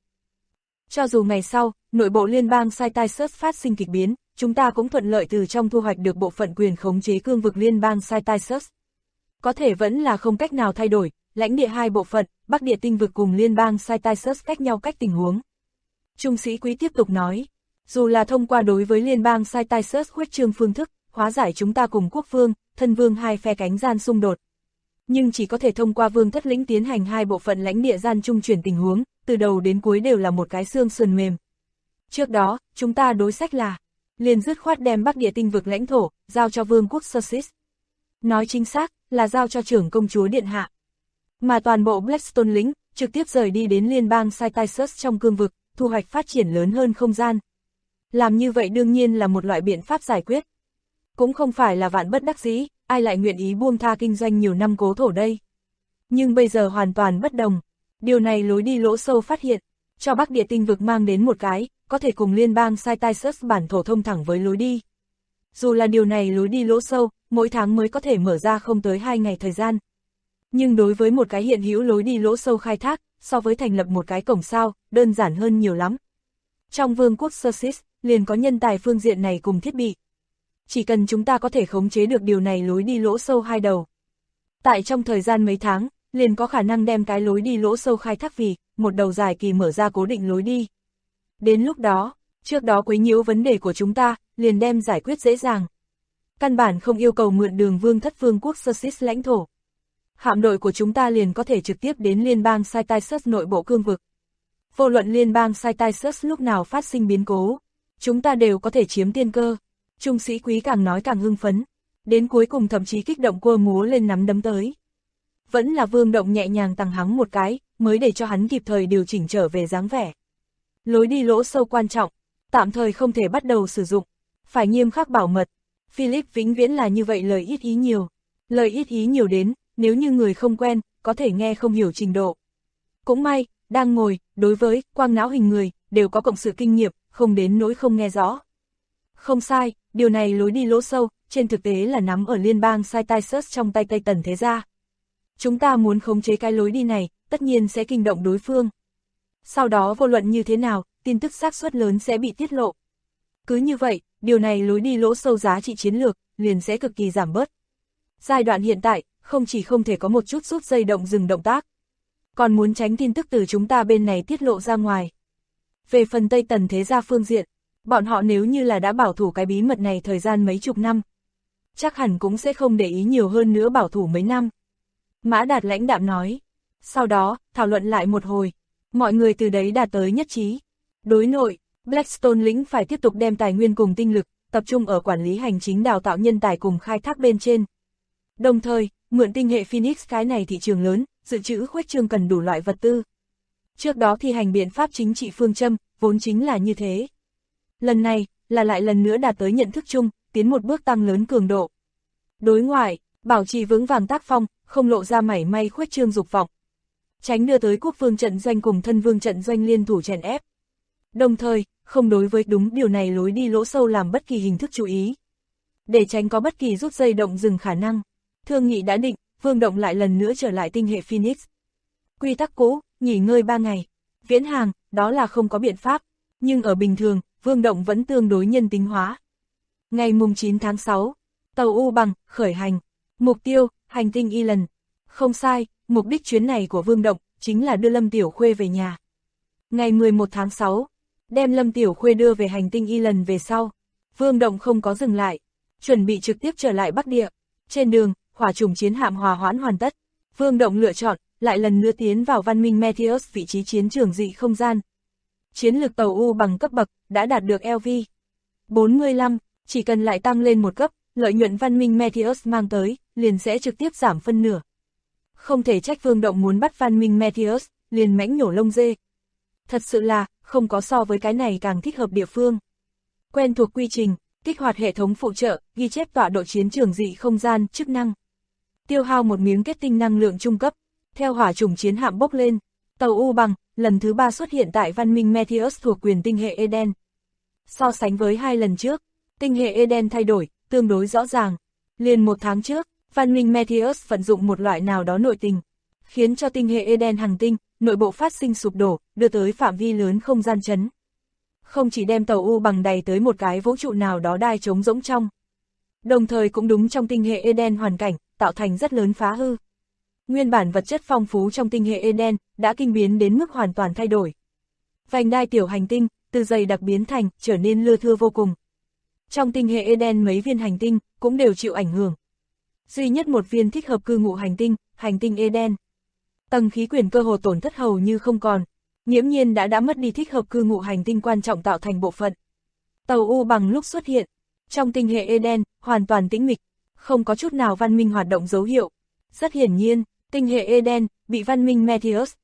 Cho dù ngày sau, nội bộ liên bang Cytisus phát sinh kịch biến, chúng ta cũng thuận lợi từ trong thu hoạch được bộ phận quyền khống chế cương vực liên bang Cytisus. Có thể vẫn là không cách nào thay đổi, lãnh địa hai bộ phận, Bắc Địa tinh vực cùng liên bang Cytisus cách nhau cách tình huống. Trung Sĩ Quý tiếp tục nói, dù là thông qua đối với liên bang Cytisus khuyết trương phương thức, hóa giải chúng ta cùng quốc vương, thân vương hai phe cánh gian xung đột. Nhưng chỉ có thể thông qua vương thất lĩnh tiến hành hai bộ phận lãnh địa gian trung chuyển tình huống, từ đầu đến cuối đều là một cái xương sườn mềm. Trước đó, chúng ta đối sách là, liền dứt khoát đem Bắc Địa tinh vực lãnh thổ, giao cho vương quốc Sussex. Nói chính xác, là giao cho trưởng công chúa điện hạ. Mà toàn bộ Blackstone lĩnh, trực tiếp rời đi đến liên bang Cytisus trong cương vực, thu hoạch phát triển lớn hơn không gian. Làm như vậy đương nhiên là một loại biện pháp giải quyết. Cũng không phải là vạn bất đắc dĩ, ai lại nguyện ý buông tha kinh doanh nhiều năm cố thổ đây. Nhưng bây giờ hoàn toàn bất đồng. Điều này lối đi lỗ sâu phát hiện, cho Bắc Địa tinh vực mang đến một cái, có thể cùng liên bang Cytisus bản thổ thông thẳng với lối đi. Dù là điều này lối đi lỗ sâu, mỗi tháng mới có thể mở ra không tới 2 ngày thời gian. Nhưng đối với một cái hiện hữu lối đi lỗ sâu khai thác, so với thành lập một cái cổng sao, đơn giản hơn nhiều lắm. Trong vương quốc Sursis, liền có nhân tài phương diện này cùng thiết bị. Chỉ cần chúng ta có thể khống chế được điều này lối đi lỗ sâu hai đầu. Tại trong thời gian mấy tháng, liền có khả năng đem cái lối đi lỗ sâu khai thác vì một đầu dài kỳ mở ra cố định lối đi. Đến lúc đó, trước đó quấy nhiễu vấn đề của chúng ta, liền đem giải quyết dễ dàng. Căn bản không yêu cầu mượn đường vương thất vương quốc Sursis lãnh thổ. Hạm đội của chúng ta liền có thể trực tiếp đến liên bang Cytisus nội bộ cương vực. Vô luận liên bang Cytisus lúc nào phát sinh biến cố, chúng ta đều có thể chiếm tiên cơ. Trung sĩ quý càng nói càng hưng phấn, đến cuối cùng thậm chí kích động quơ múa lên nắm đấm tới. Vẫn là Vương Động nhẹ nhàng tằng hắng một cái, mới để cho hắn kịp thời điều chỉnh trở về dáng vẻ. Lối đi lỗ sâu quan trọng, tạm thời không thể bắt đầu sử dụng, phải nghiêm khắc bảo mật. Philip vĩnh viễn là như vậy, lời ít ý nhiều. Lời ít ý nhiều đến, nếu như người không quen, có thể nghe không hiểu trình độ. Cũng may, đang ngồi, đối với quang não hình người, đều có cộng sự kinh nghiệm, không đến nỗi không nghe rõ. Không sai, điều này lối đi lỗ sâu, trên thực tế là nắm ở liên bang Cytisus trong tay Tây Tần thế gia. Chúng ta muốn khống chế cái lối đi này, tất nhiên sẽ kinh động đối phương. Sau đó vô luận như thế nào, tin tức xác suất lớn sẽ bị tiết lộ. Cứ như vậy, điều này lối đi lỗ sâu giá trị chiến lược, liền sẽ cực kỳ giảm bớt. Giai đoạn hiện tại, không chỉ không thể có một chút rút dây động dừng động tác, còn muốn tránh tin tức từ chúng ta bên này tiết lộ ra ngoài. Về phần Tây Tần thế gia phương diện, bọn họ nếu như là đã bảo thủ cái bí mật này thời gian mấy chục năm, chắc hẳn cũng sẽ không để ý nhiều hơn nữa bảo thủ mấy năm. Mã Đạt lãnh đạm nói. Sau đó, thảo luận lại một hồi, mọi người từ đấy đạt tới nhất trí. Đối nội, Blackstone lĩnh phải tiếp tục đem tài nguyên cùng tinh lực, tập trung ở quản lý hành chính đào tạo nhân tài cùng khai thác bên trên. Đồng thời, mượn tinh hệ Phoenix cái này thị trường lớn, dự trữ khuếch trương cần đủ loại vật tư. Trước đó thi hành biện pháp chính trị phương châm, vốn chính là như thế. Lần này, là lại lần nữa đạt tới nhận thức chung, tiến một bước tăng lớn cường độ. Đối ngoại, bảo trì vững vàng tác phong, không lộ ra mảy may khuếch trương dục vọng. Tránh đưa tới quốc vương trận doanh cùng thân vương trận doanh liên thủ chèn ép. Đồng thời, không đối với đúng điều này lối đi lỗ sâu làm bất kỳ hình thức chú ý. Để tránh có bất kỳ rút dây động dừng khả năng, thương nghị đã định, Vương Động lại lần nữa trở lại tinh hệ Phoenix. Quy tắc cũ, nghỉ ngơi 3 ngày. Viễn hàng, đó là không có biện pháp, nhưng ở bình thường, Vương Động vẫn tương đối nhân tính hóa. Ngày mùng 9 tháng 6, tàu U Bằng, khởi hành. Mục tiêu, hành tinh Elan. Không sai, mục đích chuyến này của Vương Động, chính là đưa Lâm Tiểu Khuê về nhà. Ngày 11 tháng 6, đem Lâm Tiểu Khuê đưa về hành tinh Elan về sau. Vương Động không có dừng lại, chuẩn bị trực tiếp trở lại Bắc Địa. Trên đường, hỏa trùng chiến hạm hòa hoãn hoàn tất. Vương Động lựa chọn, lại lần nữa tiến vào văn minh Meteus vị trí chiến trường dị không gian. Chiến lược tàu U Bằng cấp bậc, đã đạt được LV 45, chỉ cần lại tăng lên một cấp, lợi nhuận văn minh Meteus mang tới, liền sẽ trực tiếp giảm phân nửa. Không thể trách Vương Động muốn bắt văn minh Meteus, liền mãnh nhổ lông dê. Thật sự là, không có so với cái này càng thích hợp địa phương. Quen thuộc quy trình, kích hoạt hệ thống phụ trợ, ghi chép tọa độ chiến trường dị không gian, chức năng. Tiêu hao một miếng kết tinh năng lượng trung cấp, theo hỏa trùng chiến hạm bốc lên, tàu U Bằng, lần thứ 3 xuất hiện tại văn minh Meteus thuộc quyền tinh hệ Eden. So sánh với 2 lần trước, tinh hệ Eden thay đổi, tương đối rõ ràng. Liền 1 tháng trước, văn minh Meteus vận dụng một loại nào đó nội tình, khiến cho tinh hệ Eden hành tinh, nội bộ phát sinh sụp đổ, đưa tới phạm vi lớn không gian chấn. Không chỉ đem tàu U Bằng đầy tới một cái vũ trụ nào đó đai trống rỗng trong, đồng thời cũng đúng trong tinh hệ Eden hoàn cảnh, tạo thành rất lớn phá hư. Nguyên bản vật chất phong phú trong tinh hệ Eden, đã kinh biến đến mức hoàn toàn thay đổi. Vành đai tiểu hành tinh, từ dày đặc biến thành, trở nên lưa thưa vô cùng. Trong tinh hệ Eden mấy viên hành tinh, cũng đều chịu ảnh hưởng. Duy nhất một viên thích hợp cư ngụ hành tinh Eden. Tầng khí quyển cơ hồ tổn thất hầu như không còn, nghiễm nhiên đã mất đi thích hợp cư ngụ hành tinh quan trọng tạo thành bộ phận. Tàu U Bằng lúc xuất hiện, trong tinh hệ Eden, hoàn toàn tĩnh mịch, không có chút nào văn minh hoạt động dấu hiệu. Rất hiển nhiên, tinh hệ Eden, bị văn minh Meteus,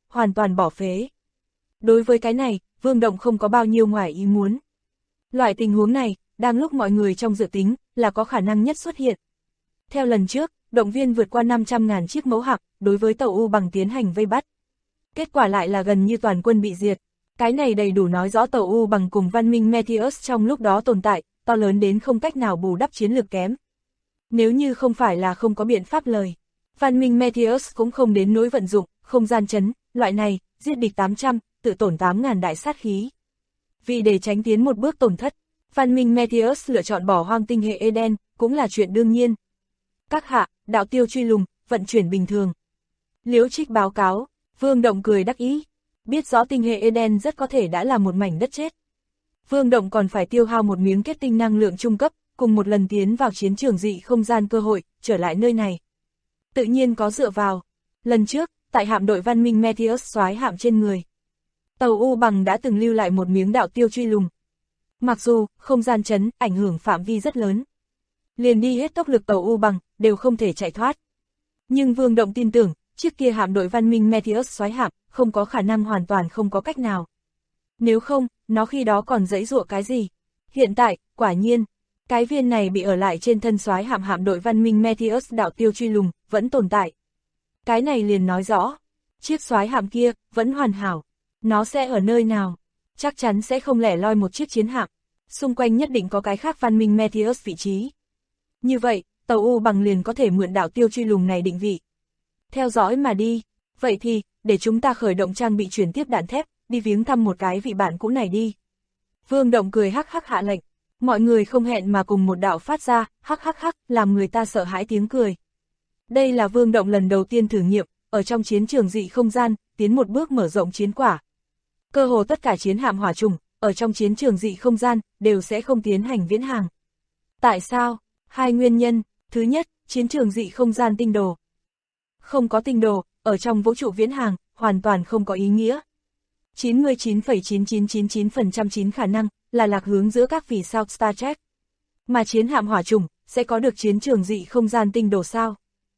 hoàn toàn bỏ phế. Đối với cái này, Vương Động không có bao nhiêu ngoài ý muốn. Loại tình huống này, đang lúc mọi người trong dự tính, là có khả năng nhất xuất hiện. Theo lần trước, động viên vượt qua 500.000 chiếc mẫu hạm, đối với tàu U bằng tiến hành vây bắt. Kết quả lại là gần như toàn quân bị diệt. Cái này đầy đủ nói rõ tàu U bằng cùng văn minh Meteus trong lúc đó tồn tại, to lớn đến không cách nào bù đắp chiến lược kém. Nếu như không phải là không có biện pháp lời, văn minh Meteus cũng không đến nỗi vận dụng, không gian chấn, loại này, giết địch 800, tự tổn 8.000 đại sát khí. Vì để tránh tiến một bước tổn thất, văn minh Meteus lựa chọn bỏ hoang tinh hệ Eden, cũng là chuyện đương nhiên. Các hạ, đạo tiêu truy lùng, vận chuyển bình thường. Liễu Trích báo cáo, Vương Động cười đắc ý, biết rõ tinh hệ Eden rất có thể đã là một mảnh đất chết. Vương Động còn phải tiêu hao một miếng kết tinh năng lượng trung cấp, cùng một lần tiến vào chiến trường dị không gian cơ hội, trở lại nơi này. Tự nhiên có dựa vào. Lần trước, tại hạm đội văn minh Meteus soái hạm trên người, tàu U bằng đã từng lưu lại một miếng đạo tiêu truy lùng. Mặc dù, không gian chấn, ảnh hưởng phạm vi rất lớn. Liền đi hết tốc lực tàu U bằng, đều không thể chạy thoát. Nhưng Vương Động tin tưởng, chiếc kia hạm đội văn minh Meteus soái hạm, không có khả năng hoàn toàn không có cách nào. Nếu không, nó khi đó còn giãy giụa cái gì? Hiện tại, quả nhiên, cái viên này bị ở lại trên thân soái hạm hạm đội văn minh Meteus đạo tiêu truy lùng, vẫn tồn tại. Cái này liền nói rõ, chiếc soái hạm kia, vẫn hoàn hảo. Nó sẽ ở nơi nào? Chắc chắn sẽ không lẻ loi một chiếc chiến hạm. Xung quanh nhất định có cái khác văn minh Meteus vị trí. Như vậy, tàu U bằng liền có thể mượn đạo tiêu truy lùng này định vị. Theo dõi mà đi. Vậy thì, để chúng ta khởi động trang bị chuyển tiếp đạn thép, đi viếng thăm một cái vị bạn cũ này đi. Vương Động cười hắc hắc hạ lệnh. Mọi người không hẹn mà cùng một đạo phát ra, hắc hắc hắc, làm người ta sợ hãi tiếng cười. Đây là Vương Động lần đầu tiên thử nghiệm, ở trong chiến trường dị không gian, tiến một bước mở rộng chiến quả. Cơ hồ tất cả chiến hạm hỏa trùng, ở trong chiến trường dị không gian, đều sẽ không tiến hành viễn hàng. Tại sao? Hai nguyên nhân. Thứ nhất, chiến trường dị không gian tinh đồ. Không có tinh đồ, ở trong vũ trụ viễn hàng, hoàn toàn không có ý nghĩa. 99,9999% khả năng là lạc hướng giữa các vì sao Star Trek. Mà chiến hạm hỏa trùng sẽ có được chiến trường dị không gian tinh đồ sao?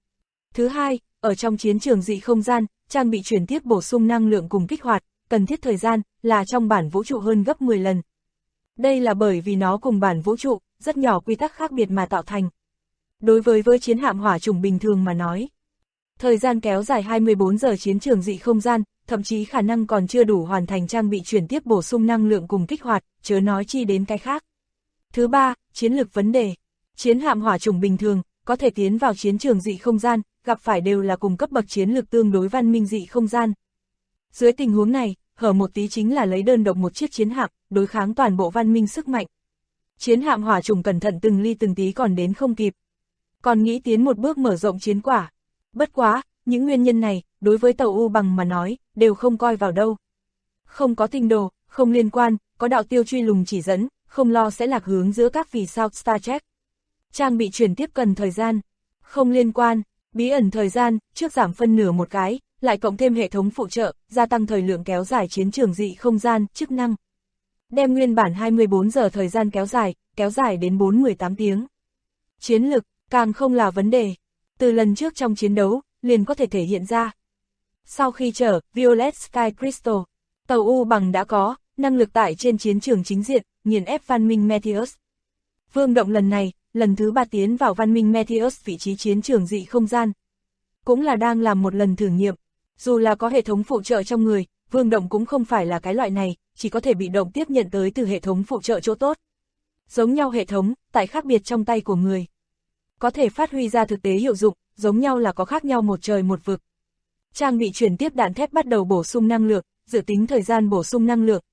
Thứ hai, ở trong chiến trường dị không gian, trang bị chuyển tiếp bổ sung năng lượng cùng kích hoạt, cần thiết thời gian là trong bản vũ trụ hơn gấp 10 lần. Đây là bởi vì nó cùng bản vũ trụ, rất nhỏ quy tắc khác biệt mà tạo thành. Đối với chiến hạm hỏa trùng bình thường mà nói, thời gian kéo dài 24 giờ chiến trường dị không gian, thậm chí khả năng còn chưa đủ hoàn thành trang bị chuyển tiếp bổ sung năng lượng cùng kích hoạt, chớ nói chi đến cái khác. Thứ ba, chiến lược vấn đề. Chiến hạm hỏa trùng bình thường, có thể tiến vào chiến trường dị không gian, gặp phải đều là cùng cấp bậc chiến lược tương đối văn minh dị không gian. Dưới tình huống này, hở một tí chính là lấy đơn độc một chiếc chiến hạm, đối kháng toàn bộ văn minh sức mạnh. Chiến hạm hỏa trùng cẩn thận từng ly từng tí còn đến không kịp. Còn nghĩ tiến một bước mở rộng chiến quả. Bất quá, những nguyên nhân này, đối với tàu U bằng mà nói, đều không coi vào đâu. Không có tinh đồ, không liên quan, có đạo tiêu truy lùng chỉ dẫn, không lo sẽ lạc hướng giữa các vì sao Star Trek. Trang bị chuyển tiếp cần thời gian, không liên quan, bí ẩn thời gian, trước giảm phân nửa một cái, lại cộng thêm hệ thống phụ trợ, gia tăng thời lượng kéo dài chiến trường dị không gian, chức năng. Đem nguyên bản 24 giờ thời gian kéo dài đến 4-18 tiếng. Chiến lực, càng không là vấn đề. Từ lần trước trong chiến đấu, liền có thể thể hiện ra. Sau khi chở Violet Sky Crystal, tàu U bằng đã có năng lực tải trên chiến trường chính diện, nghiền ép văn minh Meteus. Vương Động lần này, lần thứ 3 tiến vào văn minh Meteus vị trí chiến trường dị không gian. Cũng là đang làm một lần thử nghiệm. Dù là có hệ thống phụ trợ trong người, Vương Động cũng không phải là cái loại này, chỉ có thể bị động tiếp nhận tới từ hệ thống phụ trợ chỗ tốt. Giống nhau hệ thống, tại khác biệt trong tay của người. Có thể phát huy ra thực tế hiệu dụng, giống nhau là có khác nhau một trời một vực. Trang bị chuyển tiếp đạn thép bắt đầu bổ sung năng lượng, dự tính thời gian bổ sung năng lượng,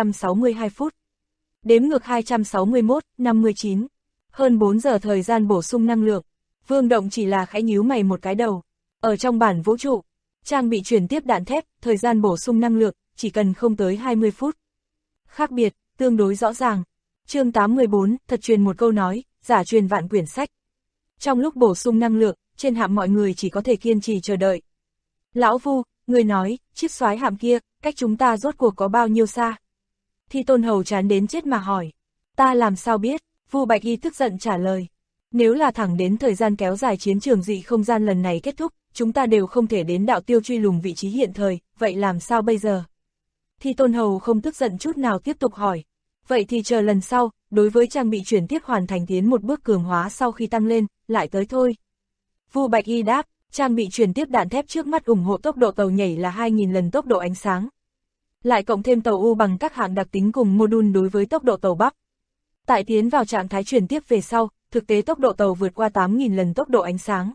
262 phút. Đếm ngược 261, 59. Hơn 4 giờ thời gian bổ sung năng lượng. Vương Động chỉ là khẽ nhíu mày một cái đầu. Ở trong bản vũ trụ, trang bị chuyển tiếp đạn thép, thời gian bổ sung năng lượng, chỉ cần không tới 20 phút. Khác biệt, tương đối rõ ràng. Chương 814, thật truyền một câu nói, giả truyền vạn quyển sách. Trong lúc bổ sung năng lượng, trên hạm mọi người chỉ có thể kiên trì chờ đợi. Lão Vu, người nói, chiếc soái hạm kia, cách chúng ta rốt cuộc có bao nhiêu xa? Thi Tôn Hầu chán đến chết mà hỏi. Ta làm sao biết? Vu Bạch Y tức giận trả lời. Nếu là thẳng đến thời gian kéo dài chiến trường dị không gian lần này kết thúc, chúng ta đều không thể đến đạo tiêu truy lùng vị trí hiện thời, vậy làm sao bây giờ? Thi Tôn Hầu không tức giận chút nào tiếp tục hỏi. Vậy thì chờ lần sau, đối với trang bị chuyển tiếp hoàn thành tiến một bước cường hóa sau khi tăng lên, lại tới thôi. Vu Bạch Y đáp, trang bị chuyển tiếp đạn thép trước mắt ủng hộ tốc độ tàu nhảy là 2.000 lần tốc độ ánh sáng. Lại cộng thêm tàu U bằng các hạng đặc tính cùng module đối với tốc độ tàu Bắc. Tại tiến vào trạng thái chuyển tiếp về sau, thực tế tốc độ tàu vượt qua 8.000 lần tốc độ ánh sáng.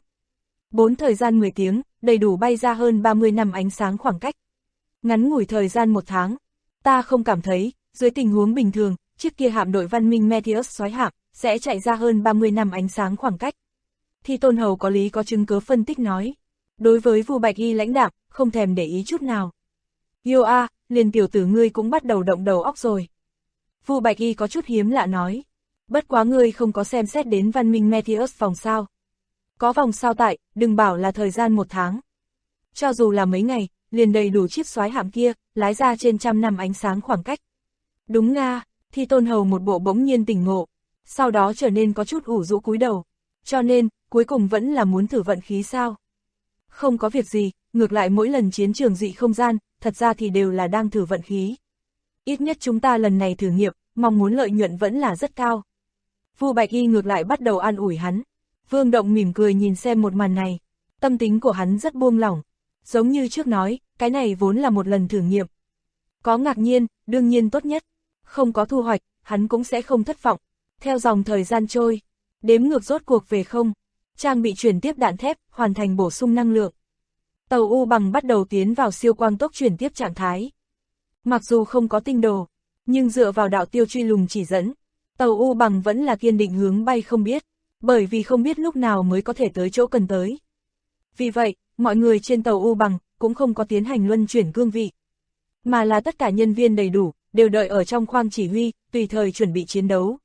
4 thời gian 10 tiếng, đầy đủ bay ra hơn 30 năm ánh sáng khoảng cách. Ngắn ngủi thời gian 1 tháng, ta không cảm thấy, dưới tình huống bình thường, chiếc kia hạm đội văn minh Meteus soái hạm, sẽ chạy ra hơn 30 năm ánh sáng khoảng cách. Thi Tôn Hầu có lý có chứng cớ phân tích nói. Đối với Vu Bạch Y lãnh đạm, không thèm để ý chút nào. Yêu a, liền tiểu tử ngươi cũng bắt đầu động đầu óc rồi. Vu Bạch Y có chút hiếm lạ nói. Bất quá ngươi không có xem xét đến văn minh Meteus vòng sao. Có vòng sao tại, đừng bảo là thời gian 1 tháng. Cho dù là mấy ngày, liền đầy đủ chiếc soái hạm kia, lái ra trên 100 năm ánh sáng khoảng cách. Đúng nga, Thi Tôn Hầu một bộ bỗng nhiên tỉnh ngộ, sau đó trở nên có chút ủ rũ cúi đầu. Cho nên, cuối cùng vẫn là muốn thử vận khí sao? Không có việc gì, ngược lại mỗi lần chiến trường dị không gian, thật ra thì đều là đang thử vận khí. Ít nhất chúng ta lần này thử nghiệm, mong muốn lợi nhuận vẫn là rất cao. Vu Bạch Y ngược lại bắt đầu an ủi hắn. Vương Động mỉm cười nhìn xem một màn này, tâm tính của hắn rất buông lỏng. Giống như trước nói, cái này vốn là một lần thử nghiệm. Có ngạc nhiên, đương nhiên tốt nhất. Không có thu hoạch, hắn cũng sẽ không thất vọng. Theo dòng thời gian trôi, đếm ngược rốt cuộc về không. Trang bị chuyển tiếp đạn thép, hoàn thành bổ sung năng lượng. Tàu U bằng bắt đầu tiến vào siêu quang tốc chuyển tiếp trạng thái. Mặc dù không có tinh đồ, nhưng dựa vào đạo tiêu truy lùng chỉ dẫn, tàu U bằng vẫn là kiên định hướng bay không biết, bởi vì không biết lúc nào mới có thể tới chỗ cần tới. Vì vậy, mọi người trên tàu U bằng cũng không có tiến hành luân chuyển cương vị, mà là tất cả nhân viên đầy đủ, đều đợi ở trong khoang chỉ huy, tùy thời chuẩn bị chiến đấu.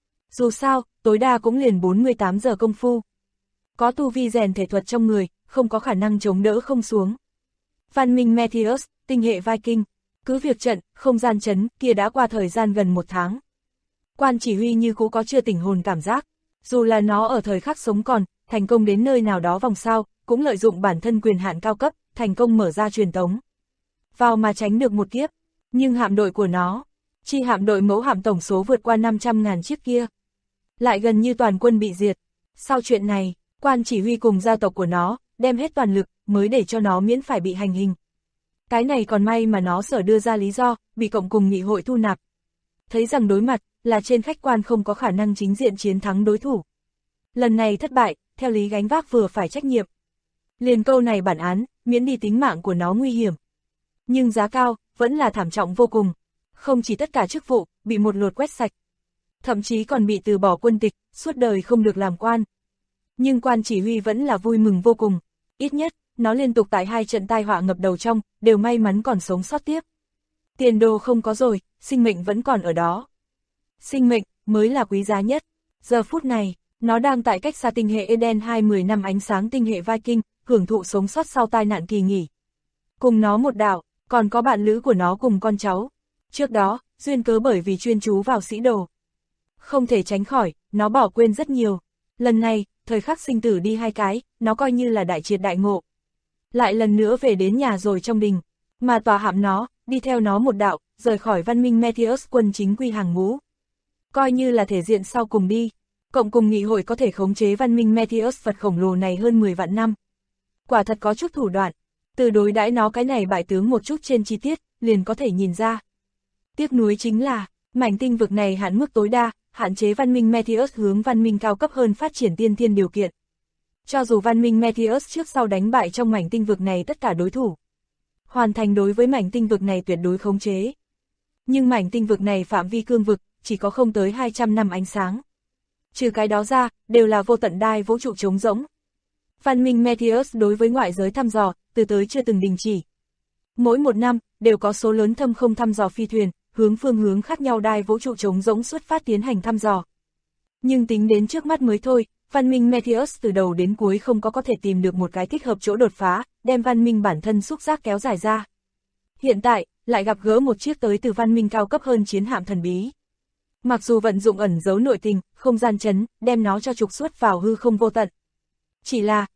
Dù sao, tối đa cũng liền 48 giờ công phu. Có tu vi rèn thể thuật trong người, không có khả năng chống đỡ không xuống. Văn minh Meteus, tinh hệ Viking, cứ việc trận, không gian chấn kia đã qua thời gian gần 1 tháng. Quan chỉ huy như cũ có chưa tỉnh hồn cảm giác, dù là nó ở thời khắc sống còn, thành công đến nơi nào đó vòng sao, cũng lợi dụng bản thân quyền hạn cao cấp, thành công mở ra truyền tống. Vào mà tránh được một kiếp, nhưng hạm đội của nó, chi hạm đội mẫu hạm tổng số vượt qua 500.000 chiếc kia, lại gần như toàn quân bị diệt. Sau chuyện này, quan chỉ huy cùng gia tộc của nó, đem hết toàn lực, mới để cho nó miễn phải bị hành hình. Cái này còn may mà nó sở đưa ra lý do, bị cộng cùng nghị hội thu nạp. Thấy rằng đối mặt, là trên khách quan không có khả năng chính diện chiến thắng đối thủ. Lần này thất bại, theo lý gánh vác vừa phải trách nhiệm. Liền câu này bản án, miễn đi tính mạng của nó nguy hiểm. Nhưng giá cao, vẫn là thảm trọng vô cùng. Không chỉ tất cả chức vụ, bị một lượt quét sạch. Thậm chí còn bị từ bỏ quân tịch, suốt đời không được làm quan. Nhưng quan chỉ huy vẫn là vui mừng vô cùng. Ít nhất, nó liên tục tại 2 trận tai họa ngập đầu trong, đều may mắn còn sống sót tiếp. Tiền đồ không có rồi, sinh mệnh vẫn còn ở đó. Sinh mệnh, mới là quý giá nhất. Giờ phút này, nó đang tại cách xa tinh hệ Eden 20 năm ánh sáng tinh hệ Viking, hưởng thụ sống sót sau tai nạn kỳ nghỉ. Cùng nó một đạo, còn có bạn lữ của nó cùng con cháu. Trước đó, duyên cớ bởi vì chuyên chú vào sĩ đồ. Không thể tránh khỏi, nó bỏ quên rất nhiều. Lần này, thời khắc sinh tử đi 2 cái, nó coi như là đại triệt đại ngộ. Lại lần nữa về đến nhà rồi trong đình, mà tòa hạm nó, đi theo nó một đạo, rời khỏi văn minh Meteus quân chính quy hàng ngũ. Coi như là thể diện sau cùng đi, cộng cùng nghị hội có thể khống chế văn minh Meteus vật khổng lồ này hơn 10 vạn năm. Quả thật có chút thủ đoạn, từ đối đãi nó cái này bại tướng một chút trên chi tiết, liền có thể nhìn ra. Tiếc nuối chính là, mảnh tinh vực này hạn mức tối đa, hạn chế văn minh Meteus hướng văn minh cao cấp hơn phát triển tiên thiên điều kiện. Cho dù văn minh Meteus trước sau đánh bại trong mảnh tinh vực này tất cả đối thủ, hoàn thành đối với mảnh tinh vực này tuyệt đối khống chế. Nhưng mảnh tinh vực này phạm vi cương vực, chỉ có không tới 200 năm ánh sáng. Trừ cái đó ra, đều là vô tận đai vũ trụ trống rỗng. Văn minh Meteus đối với ngoại giới thăm dò, từ tới chưa từng đình chỉ. Mỗi một năm, đều có số lớn thâm không thăm dò phi thuyền, hướng phương hướng khác nhau đai vũ trụ trống rỗng xuất phát tiến hành thăm dò. Nhưng tính đến trước mắt mới thôi, văn minh Meteus từ đầu đến cuối không có thể tìm được một cái thích hợp chỗ đột phá, đem văn minh bản thân xúc giác kéo dài ra. Hiện tại, lại gặp gỡ một chiếc tới từ văn minh cao cấp hơn chiến hạm thần bí. Mặc dù vận dụng ẩn giấu nội tình, không gian chấn, đem nó cho trục xuất vào hư không vô tận. Chỉ là,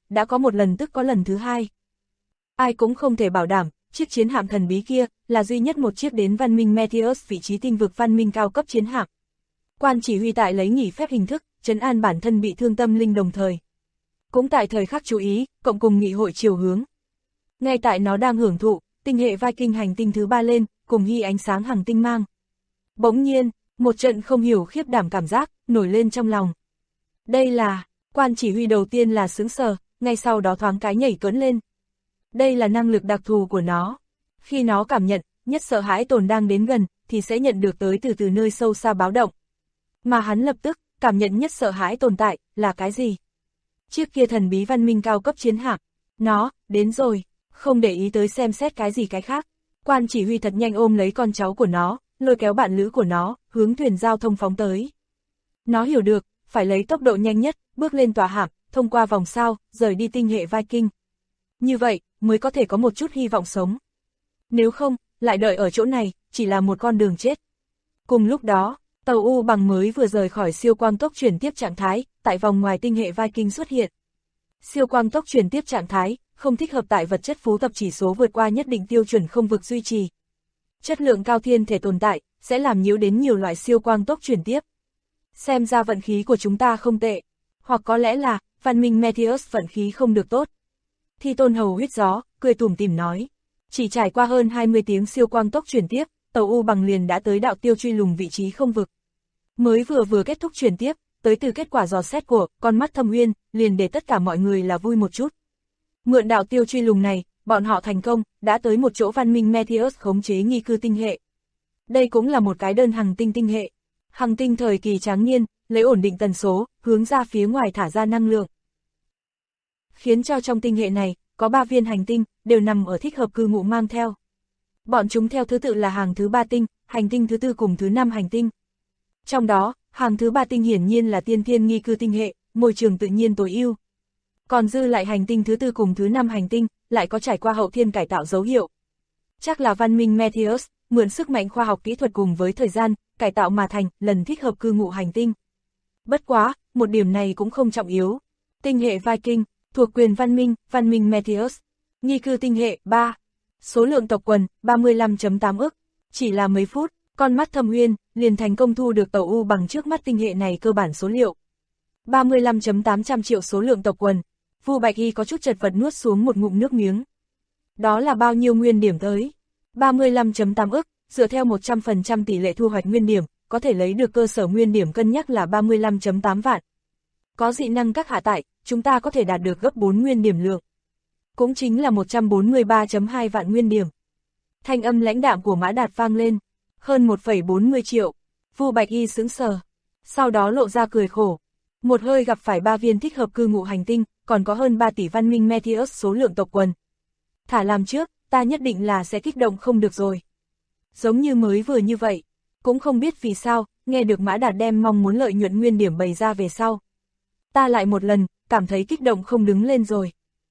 đã có một lần tức có lần thứ hai. Ai cũng không thể bảo đảm, chiếc chiến hạm thần bí kia là duy nhất một chiếc đến văn minh Meteos, vị trí tinh vực văn minh cao cấp chiến hạm. Quan chỉ huy tại lấy nghỉ phép hình thức, trấn an bản thân bị thương tâm linh đồng thời. Cũng tại thời khắc chú ý, cộng cùng nghị hội chiều hướng. Ngay tại nó đang hưởng thụ, tinh hệ Viking hành tinh thứ 3 lên, cùng hy ánh sáng hàng tinh mang. Bỗng nhiên, một trận không hiểu khiếp đảm cảm giác, nổi lên trong lòng. Đây là, quan chỉ huy đầu tiên là sững sờ, ngay sau đó thoáng cái nhảy cỡn lên. Đây là năng lực đặc thù của nó. Khi nó cảm nhận, nhất sợ hãi tồn đang đến gần, thì sẽ nhận được tới từ nơi sâu xa báo động. Mà hắn lập tức, cảm nhận nhất sợ hãi tồn tại, là cái gì? Chiếc kia thần bí văn minh cao cấp chiến hạm. Nó, đến rồi, không để ý tới xem xét cái gì cái khác. Quan chỉ huy thật nhanh ôm lấy con cháu của nó, lôi kéo bạn lữ của nó, hướng thuyền giao thông phóng tới. Nó hiểu được, phải lấy tốc độ nhanh nhất, bước lên tòa hạm, thông qua vòng sao, rời đi tinh hệ Viking. Như vậy, mới có thể có một chút hy vọng sống. Nếu không, lại đợi ở chỗ này, chỉ là một con đường chết. Cùng lúc đó, tàu U bằng mới vừa rời khỏi siêu quang tốc chuyển tiếp trạng thái, tại vòng ngoài tinh hệ Viking xuất hiện. Siêu quang tốc chuyển tiếp trạng thái, không thích hợp tại vật chất phú tập chỉ số vượt qua nhất định tiêu chuẩn không vực duy trì. Chất lượng cao thiên thể tồn tại, sẽ làm nhiễu đến nhiều loại siêu quang tốc chuyển tiếp. Xem ra vận khí của chúng ta không tệ, hoặc có lẽ là, văn minh Meteos vận khí không được tốt. Thi Tôn Hầu huýt gió, cười tủm tỉm nói. Chỉ trải qua hơn 20 tiếng siêu quang tốc chuyển tiếp, tàu U bằng liền đã tới đạo tiêu truy lùng vị trí không vực. Mới vừa kết thúc chuyển tiếp, tới từ kết quả dò xét của con mắt Thâm Uyên, liền để tất cả mọi người là vui một chút. Mượn đạo tiêu truy lùng này, bọn họ thành công, đã tới một chỗ văn minh Meteos khống chế nghi cư tinh hệ. Đây cũng là một cái đơn hành tinh tinh hệ. Hành tinh thời kỳ tráng niên, lấy ổn định tần số, hướng ra phía ngoài thả ra năng lượng. Khiến cho trong tinh hệ này, có 3 viên hành tinh, đều nằm ở thích hợp cư ngụ mang theo. Bọn chúng theo thứ tự là hàng thứ 3 tinh, hành tinh thứ 4 cùng thứ 5 hành tinh. Trong đó, hàng thứ 3 tinh hiển nhiên là tiên thiên nghi cư tinh hệ, môi trường tự nhiên tối ưu. Còn dư lại hành tinh thứ 4 cùng thứ 5 hành tinh, lại có trải qua hậu thiên cải tạo dấu hiệu. Chắc là văn minh Meteos, mượn sức mạnh khoa học kỹ thuật cùng với thời gian, cải tạo mà thành, lần thích hợp cư ngụ hành tinh. Bất quá, một điểm này cũng không trọng yếu. Tinh hệ Viking, thuộc quyền văn minh Meteos. Nghi cư tinh hệ, 3. Số lượng tộc quần, 35.8 ức. Chỉ là mấy phút, con mắt Thâm Uyên, liền thành công thu được tàu U bằng trước mắt tinh hệ này cơ bản số liệu. 35.800 triệu số lượng tộc quần. Vu Bạch Y có chút chật vật nuốt xuống một ngụm nước miếng. Đó là bao nhiêu nguyên điểm tới? 35.8 ức, dựa theo 100% tỷ lệ thu hoạch nguyên điểm, có thể lấy được cơ sở nguyên điểm cân nhắc là 35.8 vạn. Có dị năng các hạ tại, chúng ta có thể đạt được gấp 4 nguyên điểm lượng. Cũng chính là 143.2 vạn nguyên điểm. Thanh âm lãnh đạm của Mã Đạt vang lên. Hơn 1,40 triệu. Vu Bạch Y sững sờ. Sau đó lộ ra cười khổ. Một hơi gặp phải 3 viên thích hợp cư ngụ hành tinh, còn có hơn 3 tỷ văn minh Meteos số lượng tộc quần. Thả làm trước, ta nhất định là sẽ kích động không được rồi. Giống như mới vừa như vậy. Cũng không biết vì sao, nghe được Mã Đạt đem mong muốn lợi nhuận nguyên điểm bày ra về sau. Ta lại một lần, cảm thấy kích động không đứng lên rồi.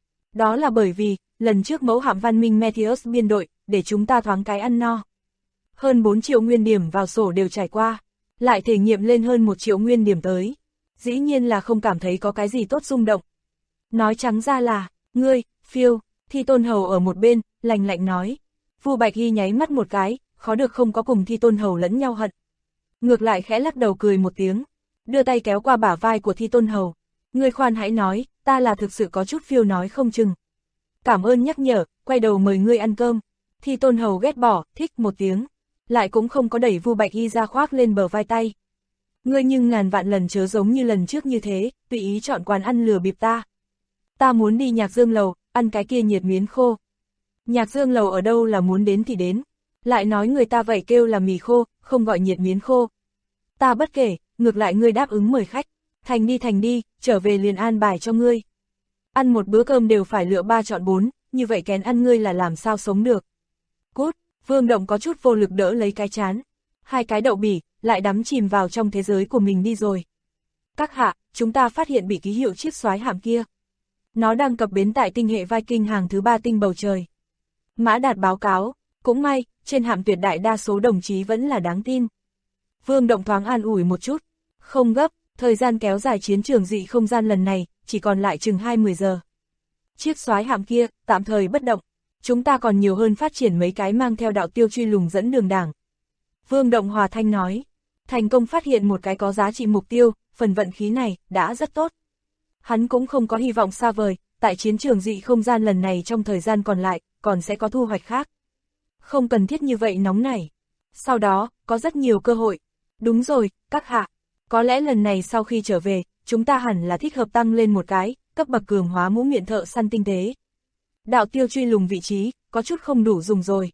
Đó là bởi vì, lần trước mẫu hạm văn minh Meteos biên đội, để chúng ta thoáng cái ăn no. Hơn 4 triệu nguyên điểm vào sổ đều trải qua, lại thể nghiệm lên hơn 1 triệu nguyên điểm tới. Dĩ nhiên là không cảm thấy có cái gì tốt rung động. Nói trắng ra là, ngươi, phiêu, Thi Tôn Hầu ở một bên, lạnh lạnh nói. Vu Bạch Hy nháy mắt một cái, khó được không có cùng Thi Tôn Hầu lẫn nhau hận. Ngược lại khẽ lắc đầu cười một tiếng, đưa tay kéo qua bả vai của Thi Tôn Hầu. Ngươi khoan hãy nói, ta là thực sự có chút phiêu nói không chừng. Cảm ơn nhắc nhở, quay đầu mời ngươi ăn cơm. Thi Tôn Hầu ghét bỏ, thích một tiếng. Lại cũng không có đẩy Vu Bạch Y ra khoác lên bờ vai tay. Ngươi nhưng ngàn vạn lần chớ giống như lần trước như thế, tùy ý chọn quán ăn lừa bịp ta. Ta muốn đi Nhạc Dương Lầu, ăn cái kia nhiệt miến khô. Nhạc Dương Lầu ở đâu là muốn đến thì đến. Lại nói người ta vậy kêu là mì khô, không gọi nhiệt miến khô. Ta bất kể, ngược lại ngươi đáp ứng mời khách. Thành đi, trở về liền an bài cho ngươi. Ăn một bữa cơm đều phải lựa 3 chọn 4, như vậy kén ăn ngươi là làm sao sống được. Cút, Vương Động có chút vô lực đỡ lấy cái chán. 2 cái đậu bỉ, lại đắm chìm vào trong thế giới của mình đi rồi. Các hạ, chúng ta phát hiện bị ký hiệu chiếc soái hạm kia. Nó đang cập bến tại tinh hệ Viking hàng thứ 3 tinh bầu trời. Mã Đạt báo cáo, cũng may, trên hạm tuyệt đại đa số đồng chí vẫn là đáng tin. Vương Động thoáng an ủi một chút. Không gấp, thời gian kéo dài chiến trường dị không gian lần này, chỉ còn lại chừng 20 giờ. Chiếc soái hạm kia, tạm thời bất động. Chúng ta còn nhiều hơn phát triển mấy cái mang theo đạo tiêu truy lùng dẫn đường đảng. Vương Động hòa thanh nói, thành công phát hiện một cái có giá trị mục tiêu, phần vận khí này, đã rất tốt. Hắn cũng không có hy vọng xa vời, tại chiến trường dị không gian lần này trong thời gian còn lại, còn sẽ có thu hoạch khác. Không cần thiết như vậy nóng nảy. Sau đó, có rất nhiều cơ hội. Đúng rồi, các hạ. Có lẽ lần này sau khi trở về, chúng ta hẳn là thích hợp tăng lên một cái, cấp bậc cường hóa mũ miệng thợ săn tinh tế. Đạo tiêu truy lùng vị trí, có chút không đủ dùng rồi.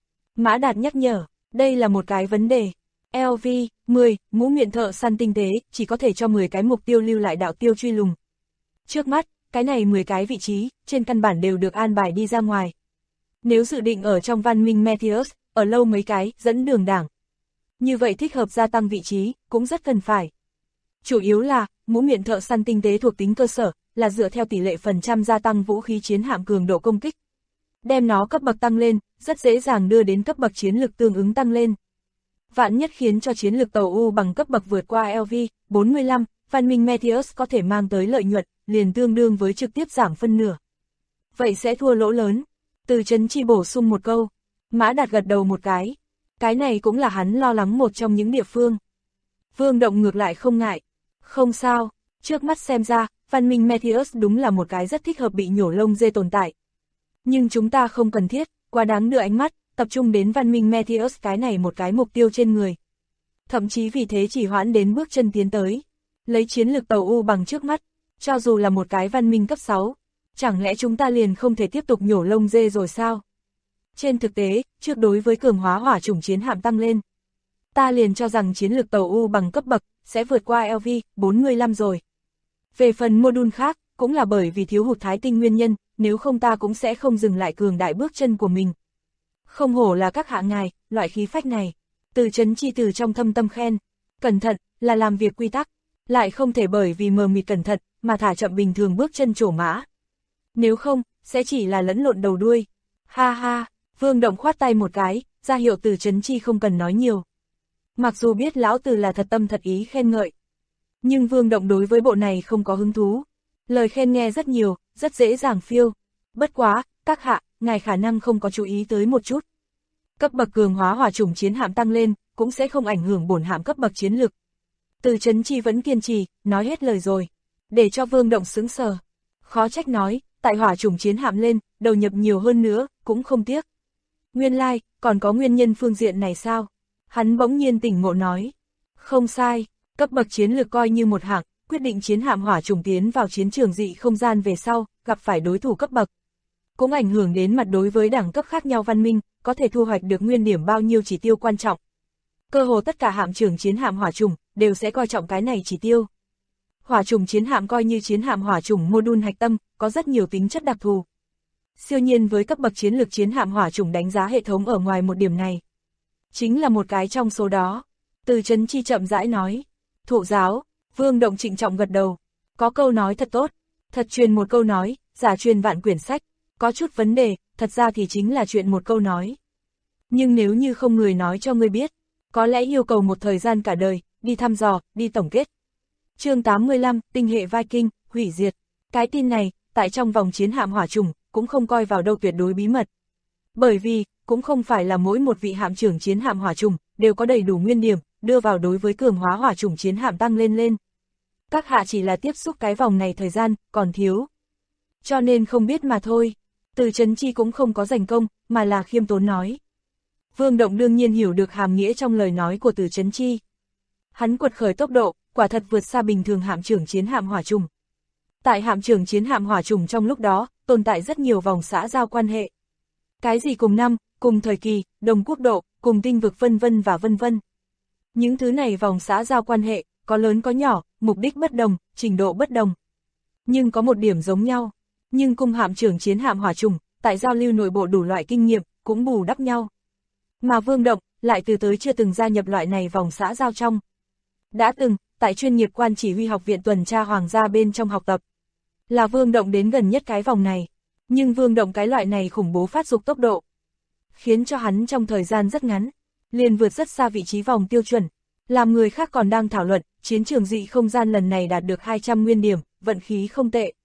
Mã Đạt nhắc nhở, đây là một cái vấn đề. LV, 10, mũ miệng thợ săn tinh tế, chỉ có thể cho 10 cái mục tiêu lưu lại đạo tiêu truy lùng. Trước mắt, cái này 10 cái vị trí, trên căn bản đều được an bài đi ra ngoài. Nếu dự định ở trong văn minh Meteus, ở lâu mấy cái, dẫn đường đảng. Như vậy thích hợp gia tăng vị trí, cũng rất cần phải. Chủ yếu là, mũ miệng thợ săn tinh tế thuộc tính cơ sở, là dựa theo tỷ lệ phần trăm gia tăng vũ khí chiến hạm cường độ công kích. Đem nó cấp bậc tăng lên, rất dễ dàng đưa đến cấp bậc chiến lực tương ứng tăng lên. Vạn nhất khiến cho chiến lực tàu U bằng cấp bậc vượt qua LV, 45, văn minh Meteus có thể mang tới lợi nhuận, liền tương đương với trực tiếp giảm phân nửa. Vậy sẽ thua lỗ lớn. Từ Trấn Chi bổ sung một câu. Mã Đạt gật đầu một cái. Cái này cũng là hắn lo lắng một trong những địa phương. Vương Động ngược lại không ngại. Không sao, trước mắt xem ra, văn minh Meteus đúng là một cái rất thích hợp bị nhổ lông dê tồn tại. Nhưng chúng ta không cần thiết, quá đáng đưa ánh mắt, tập trung đến văn minh Meteus cái này một cái mục tiêu trên người. Thậm chí vì thế chỉ hoãn đến bước chân tiến tới. Lấy chiến lược tàu U bằng trước mắt, cho dù là một cái văn minh cấp 6, chẳng lẽ chúng ta liền không thể tiếp tục nhổ lông dê rồi sao? Trên thực tế, trước đối với cường hóa hỏa chủng chiến hạm tăng lên, ta liền cho rằng chiến lược tàu U bằng cấp bậc, sẽ vượt qua LV, 45 rồi. Về phần module khác, cũng là bởi vì thiếu hụt thái tinh nguyên nhân, nếu không ta cũng sẽ không dừng lại cường đại bước chân của mình. Không hổ là các hạ ngài, loại khí phách này. Từ Trấn Chi từ trong thâm tâm khen. Cẩn thận, là làm việc quy tắc. Lại không thể bởi vì mờ mịt cẩn thận, mà thả chậm bình thường bước chân trổ mã. Nếu không, sẽ chỉ là lẫn lộn đầu đuôi. Ha ha, Vương Động khoát tay một cái, ra hiệu Từ Trấn Chi không cần nói nhiều. Mặc dù biết lão Từ là thật tâm thật ý khen ngợi, nhưng Vương Động đối với bộ này không có hứng thú. Lời khen nghe rất nhiều, rất dễ dàng phiêu. Bất quá, các hạ, ngài khả năng không có chú ý tới một chút. Cấp bậc cường hóa hỏa chủng chiến hạm tăng lên, cũng sẽ không ảnh hưởng bổn hạm cấp bậc chiến lực. Từ Trấn Chi vẫn kiên trì, nói hết lời rồi, để cho Vương Động sững sờ. Khó trách nói, tại hỏa chủng chiến hạm lên, đầu nhập nhiều hơn nữa, cũng không tiếc. Nguyên lai, còn có nguyên nhân phương diện này sao? Hắn bỗng nhiên tỉnh ngộ nói. Không sai, cấp bậc chiến lược coi như một hạng, quyết định chiến hạm hỏa chủng tiến vào chiến trường dị không gian về sau, gặp phải đối thủ cấp bậc. Cũng ảnh hưởng đến mặt đối với đẳng cấp khác nhau văn minh, có thể thu hoạch được nguyên điểm bao nhiêu chỉ tiêu quan trọng. Cơ hồ tất cả hạm trưởng chiến hạm hỏa chủng đều sẽ coi trọng cái này chỉ tiêu. Hỏa chủng chiến hạm coi như chiến hạm hỏa chủng module hạch tâm, có rất nhiều tính chất đặc thù. Siêu nhiên với cấp bậc chiến lược chiến hạm hỏa chủng đánh giá hệ thống ở ngoài một điểm này. Chính là một cái trong số đó. Từ Trấn Chi chậm rãi nói. Thụ giáo, Vương Động trịnh trọng gật đầu. Có câu nói thật tốt. Thật truyền một câu nói, giả truyền vạn quyển sách. Có chút vấn đề, thật ra thì chính là chuyện một câu nói. Nhưng nếu như không người nói cho ngươi biết, có lẽ yêu cầu một thời gian cả đời, đi thăm dò, đi tổng kết. Chương 85, tinh hệ Viking, hủy diệt. Cái tin này, tại trong vòng chiến hạm hỏa chủng, cũng không coi vào đâu tuyệt đối bí mật. Bởi vì, cũng không phải là mỗi một vị hạm trưởng chiến hạm hỏa chủng đều có đầy đủ nguyên điểm, đưa vào đối với cường hóa hỏa chủng chiến hạm tăng lên. Các hạ chỉ là tiếp xúc cái vòng này thời gian, còn thiếu. Cho nên không biết mà thôi. Từ Trấn Chi cũng không có giành công, mà là khiêm tốn nói. Vương Động đương nhiên hiểu được hàm nghĩa trong lời nói của Từ Trấn Chi. Hắn quật khởi tốc độ, quả thật vượt xa bình thường hạm trưởng chiến hạm hỏa chủng. Tại hạm trưởng chiến hạm hỏa chủng trong lúc đó, tồn tại rất nhiều vòng xã giao quan hệ. Cái gì cùng năm, cùng thời kỳ, đồng quốc độ, cùng tinh vực vân vân và vân vân. Những thứ này vòng xã giao quan hệ, có lớn có nhỏ, mục đích bất đồng, trình độ bất đồng. Nhưng có một điểm giống nhau. Nhưng cùng hạm trưởng chiến hạm hỏa chủng, tại giao lưu nội bộ đủ loại kinh nghiệm, cũng bù đắp nhau. Mà Vương Động, lại từ tới chưa từng gia nhập loại này vòng xã giao trong. Đã từng, tại chuyên nghiệp quan chỉ huy học viện tuần tra hoàng gia bên trong học tập. Là Vương Động đến gần nhất cái vòng này. Nhưng Vương Động cái loại này khủng bố phát dục tốc độ, khiến cho hắn trong thời gian rất ngắn, liền vượt rất xa vị trí vòng tiêu chuẩn. Làm người khác còn đang thảo luận, chiến trường dị không gian lần này đạt được 200 nguyên điểm, vận khí không tệ.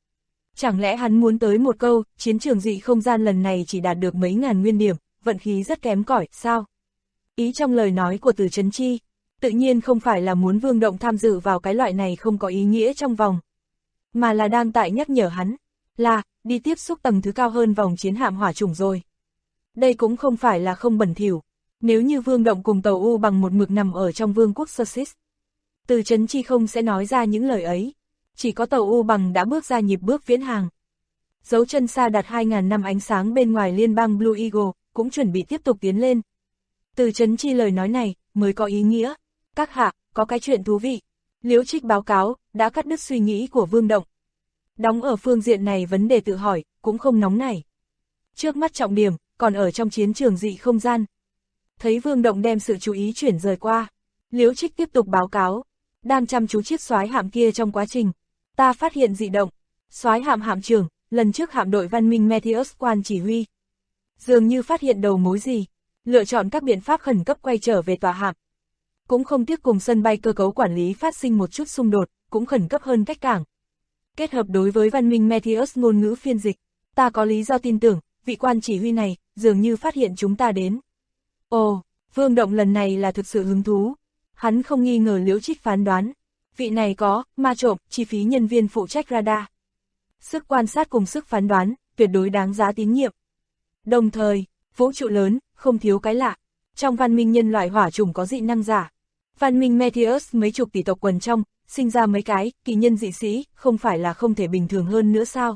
Chẳng lẽ hắn muốn tới một câu, chiến trường dị không gian lần này chỉ đạt được mấy ngàn nguyên điểm, vận khí rất kém cỏi, sao? Ý trong lời nói của Từ Chấn Chi, tự nhiên không phải là muốn Vương Động tham dự vào cái loại này không có ý nghĩa trong vòng, mà là đang tại nhắc nhở hắn, là, đi tiếp xúc tầng thứ cao hơn vòng chiến hạm hỏa chủng rồi. Đây cũng không phải là không bẩn thỉu, nếu như Vương Động cùng tàu U bằng một mực nằm ở trong vương quốc Sussex, Từ Chấn Chi không sẽ nói ra những lời ấy, chỉ có tàu U bằng đã bước ra nhịp bước viễn hàng. Dấu chân xa đặt 2.000 năm ánh sáng bên ngoài liên bang Blue Eagle, cũng chuẩn bị tiếp tục tiến lên. Từ Chấn Chi lời nói này, mới có ý nghĩa. Các hạ, có cái chuyện thú vị. Liễu Trích báo cáo, đã cắt đứt suy nghĩ của Vương Động. Đóng ở phương diện này vấn đề tự hỏi, cũng không nóng nảy. Trước mắt trọng điểm, còn ở trong chiến trường dị không gian. Thấy Vương Động đem sự chú ý chuyển rời qua, Liễu Trích tiếp tục báo cáo. Đang chăm chú chiếc soái hạm kia trong quá trình, ta phát hiện dị động. Soái hạm hạm trưởng, lần trước hạm đội văn minh Metheus quan chỉ huy, dường như phát hiện đầu mối gì, lựa chọn các biện pháp khẩn cấp quay trở về tòa hạm. Cũng không tiếc cùng sân bay cơ cấu quản lý phát sinh một chút xung đột, cũng khẩn cấp hơn cách cảng. Kết hợp đối với văn minh Metheus ngôn ngữ phiên dịch, ta có lý do tin tưởng, vị quan chỉ huy này, dường như phát hiện chúng ta đến. Ồ, Vương Động lần này là thực sự hứng thú. Hắn không nghi ngờ Liễu Trích phán đoán. Vị này có, ma trộm, chi phí nhân viên phụ trách radar. Sức quan sát cùng sức phán đoán, tuyệt đối đáng giá tín nhiệm. Đồng thời, vũ trụ lớn, không thiếu cái lạ. Trong văn minh nhân loại hỏa chủng có dị năng giả. Văn minh Metheus mấy chục tỷ tộc quần trong, sinh ra mấy cái, kỳ nhân dị sĩ, không phải là không thể bình thường hơn nữa sao?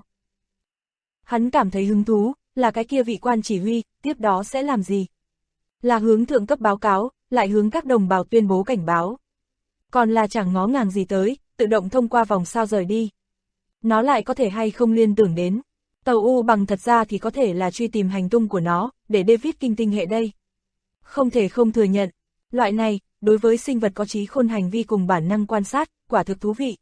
Hắn cảm thấy hứng thú, là cái kia vị quan chỉ huy, tiếp đó sẽ làm gì? Là hướng thượng cấp báo cáo, lại hướng các đồng bào tuyên bố cảnh báo. Còn là chẳng ngó ngàng gì tới, tự động thông qua vòng sao rời đi. Nó lại có thể hay không liên tưởng đến. Tàu U bằng thật ra thì có thể là truy tìm hành tung của nó, để David kinh tinh hệ đây. Không thể không thừa nhận, loại này, đối với sinh vật có trí khôn hành vi cùng bản năng quan sát, quả thực thú vị.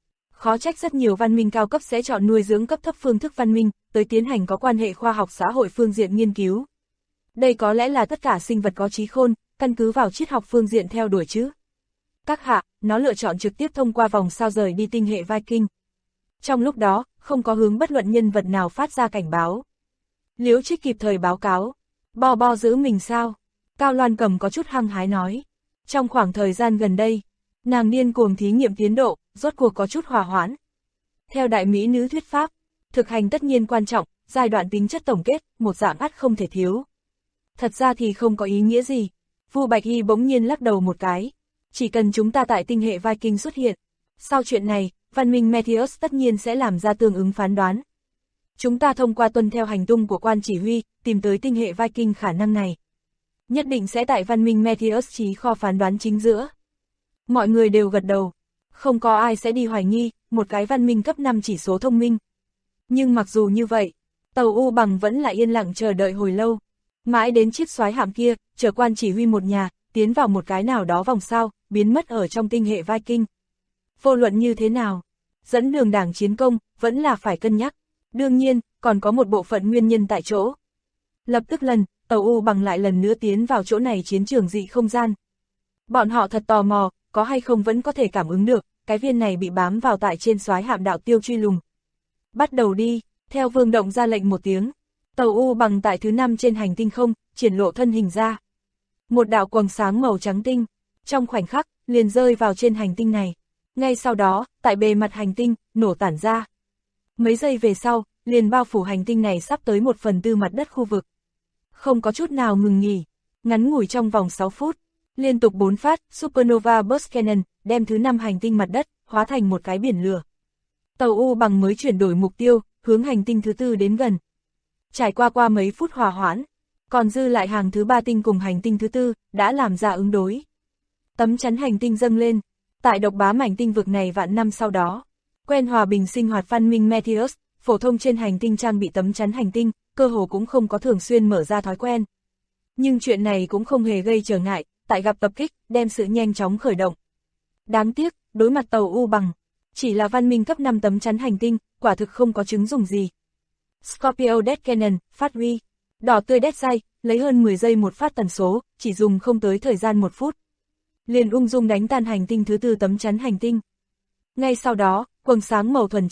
Khó trách rất nhiều văn minh cao cấp sẽ chọn nuôi dưỡng cấp thấp phương thức văn minh, tới tiến hành có quan hệ khoa học xã hội phương diện nghiên cứu. Đây có lẽ là tất cả sinh vật có trí khôn, căn cứ vào triết học phương diện theo đuổi chứ. Các hạ, nó lựa chọn trực tiếp thông qua vòng sao rời đi tinh hệ Viking. Trong lúc đó, không có hướng bất luận nhân vật nào phát ra cảnh báo. Liễu Trích kịp thời báo cáo. Bo giữ mình sao? Cao Loan Cầm có chút hăng hái nói. Trong khoảng thời gian gần đây, nàng điên cuồng thí nghiệm tiến độ, rốt cuộc có chút hòa hoãn. Theo đại mỹ nữ thuyết pháp, thực hành tất nhiên quan trọng, giai đoạn tính chất tổng kết, một dạng ắt không thể thiếu. Thật ra thì không có ý nghĩa gì. Vu Bạch Hy bỗng nhiên lắc đầu một cái. Chỉ cần chúng ta tại tinh hệ Viking xuất hiện. Sau chuyện này, văn minh Metheus tất nhiên sẽ làm ra tương ứng phán đoán. Chúng ta thông qua tuân theo hành tung của quan chỉ huy, tìm tới tinh hệ Viking khả năng này. Nhất định sẽ tại văn minh Metheus trí kho phán đoán chính giữa. Mọi người đều gật đầu. Không có ai sẽ đi hoài nghi, một cái văn minh cấp 5 chỉ số thông minh. Nhưng mặc dù như vậy, tàu U bằng vẫn lại yên lặng chờ đợi hồi lâu. Mãi đến chiếc soái hạm kia, chở quan chỉ huy một nhà, tiến vào một cái nào đó vòng sao, biến mất ở trong tinh hệ Viking. Vô luận như thế nào, dẫn đường đảng chiến công, vẫn là phải cân nhắc. Đương nhiên, còn có một bộ phận nguyên nhân tại chỗ. Lập tức tàu U bằng lại lần nữa tiến vào chỗ này chiến trường dị không gian. Bọn họ thật tò mò, có hay không vẫn có thể cảm ứng được, cái viên này bị bám vào tại trên soái hạm đạo tiêu truy lùng. Bắt đầu đi, theo Vương Động ra lệnh một tiếng. Tàu U bằng tại thứ 5 trên hành tinh không, triển lộ thân hình ra. Một đạo quầng sáng màu trắng tinh, trong khoảnh khắc, liền rơi vào trên hành tinh này. Ngay sau đó, tại bề mặt hành tinh, nổ tản ra. Mấy giây về sau, liền bao phủ hành tinh này sắp tới 1/4 mặt đất khu vực. Không có chút nào ngừng nghỉ, ngắn ngủi trong vòng 6 phút, liên tục 4 phát Supernova Burst Cannon, đem thứ 5 hành tinh mặt đất, hóa thành một cái biển lửa. Tàu U bằng mới chuyển đổi mục tiêu, hướng hành tinh thứ 4 đến gần. Trải qua mấy phút hòa hoãn, còn dư lại hàng thứ 3 tinh cùng hành tinh thứ 4, đã làm ra ứng đối. Tấm chắn hành tinh dâng lên, tại độc bá mảnh tinh vực này vạn năm sau đó, quen hòa bình sinh hoạt văn minh Metheus, phổ thông trên hành tinh trang bị tấm chắn hành tinh, cơ hồ cũng không có thường xuyên mở ra thói quen. Nhưng chuyện này cũng không hề gây trở ngại, tại gặp tập kích, đem sự nhanh chóng khởi động. Đáng tiếc, đối mặt tàu U bằng, chỉ là văn minh cấp 5 tấm chắn hành tinh, quả thực không có chứng dùng gì. Scorpio Death Cannon, phát huy, đỏ tươi Death Sight, lấy hơn 10 giây một phát tần số, chỉ dùng không tới thời gian 1 phút. Liền ung dung đánh tan hành tinh thứ 4 tấm chắn hành tinh. Ngay sau đó, quầng sáng màu thuần trắng,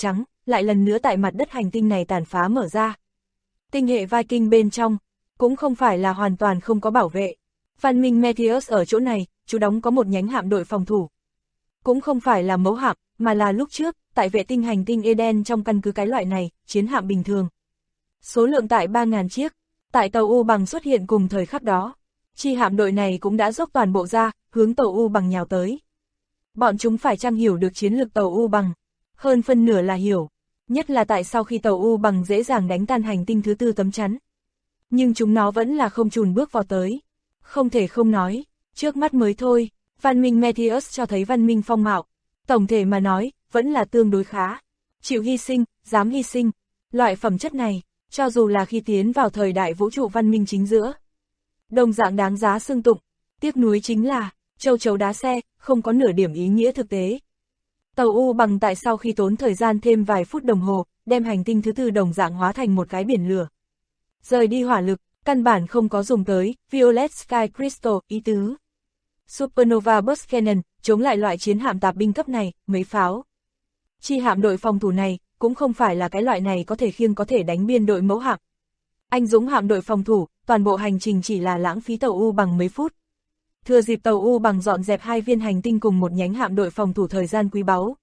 lại lần nữa tại mặt đất hành tinh này tàn phá mở ra. Tinh hệ Viking bên trong, cũng không phải là hoàn toàn không có bảo vệ. Văn minh Meteus ở chỗ này, chú đóng có một nhánh hạm đội phòng thủ. Cũng không phải là mẫu hạm, mà là lúc trước, tại vệ tinh hành tinh Eden trong căn cứ cái loại này, chiến hạm bình thường. Số lượng tại 3.000 chiếc, tại tàu U bằng xuất hiện cùng thời khắc đó. Chi hạm đội này cũng đã dốc toàn bộ ra, hướng tàu U bằng nhào tới. Bọn chúng phải chăng hiểu được chiến lược tàu U bằng? Hơn phân nửa là hiểu. Nhất là tại sau khi tàu U bằng dễ dàng đánh tan hành tinh thứ tư tấm chắn. Nhưng chúng nó vẫn là không chùn bước vào tới. Không thể không nói, trước mắt mới thôi, văn minh Meteus cho thấy văn minh phong mạo. Tổng thể mà nói, vẫn là tương đối khá. Chịu hy sinh, dám hy sinh. Loại phẩm chất này, cho dù là khi tiến vào thời đại vũ trụ văn minh chính giữa. Đồng dạng đáng giá xưng tụng. Tiếc nuối chính là, châu chấu đá xe, không có nửa điểm ý nghĩa thực tế. Tàu U bằng tại sau khi tốn thời gian thêm vài phút đồng hồ, đem hành tinh thứ tư đồng dạng hóa thành một cái biển lửa. Rời đi hỏa lực, căn bản không có dùng tới Violet Sky Crystal ý tứ. Supernova Burst Cannon, chống lại loại chiến hạm tạp binh cấp này, mấy pháo. Chi hạm đội phòng thủ này, cũng không phải là cái loại này có thể khiêng có thể đánh biên đội mẫu hạm. Anh dũng hạm đội phòng thủ, toàn bộ hành trình chỉ là lãng phí tàu U bằng mấy phút. Thừa dịp tàu U bằng dọn dẹp 2 viên hành tinh cùng một nhánh hạm đội phòng thủ thời gian quý báu.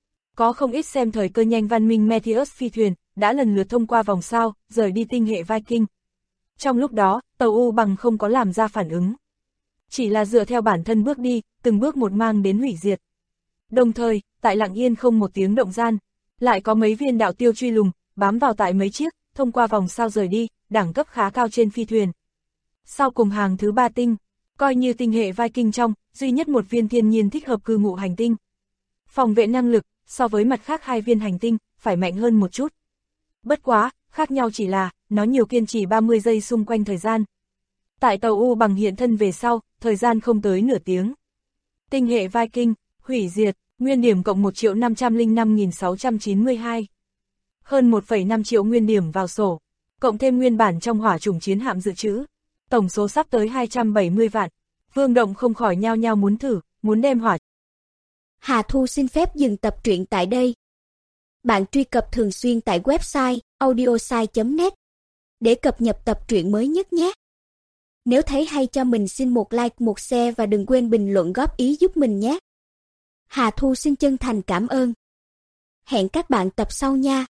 Có không ít xem thời cơ nhanh văn minh Meteus phi thuyền, đã lần lượt thông qua vòng sao, rời đi tinh hệ Viking. Trong lúc đó, tàu U bằng không có làm ra phản ứng. Chỉ là dựa theo bản thân bước đi, từng bước một mang đến hủy diệt. Đồng thời, tại lặng yên không một tiếng động gian, lại có mấy viên đạo tiêu truy lùng, bám vào tại mấy chiếc, thông qua vòng sao rời đi, đẳng cấp khá cao trên phi thuyền. Sau cùng hàng thứ 3 tinh, coi như tinh hệ Viking trong, duy nhất một viên thiên nhiên thích hợp cư ngụ hành tinh. Phòng vệ năng lực, so với mặt khác 2 viên hành tinh, phải mạnh hơn một chút. Bất quá, khác nhau chỉ là, nó nhiều kiên trì 30 giây xung quanh thời gian. Tại tàu U bằng hiện thân về sau, thời gian không tới nửa tiếng. Tinh hệ Viking, hủy diệt, nguyên điểm cộng 1.505.692. Hơn 1,5 triệu nguyên điểm vào sổ, cộng thêm nguyên bản trong hỏa chủng chiến hạm dự trữ. Tổng số sắp tới 270 vạn. Vương Động không khỏi nhao nhao muốn thử, muốn đem hỏa. Hà Thu xin phép dừng tập truyện tại đây. Bạn truy cập thường xuyên tại website audiosai.net để cập nhật tập truyện mới nhất nhé. Nếu thấy hay cho mình xin một like, một share và đừng quên bình luận góp ý giúp mình nhé. Hà Thu xin chân thành cảm ơn. Hẹn các bạn tập sau nha.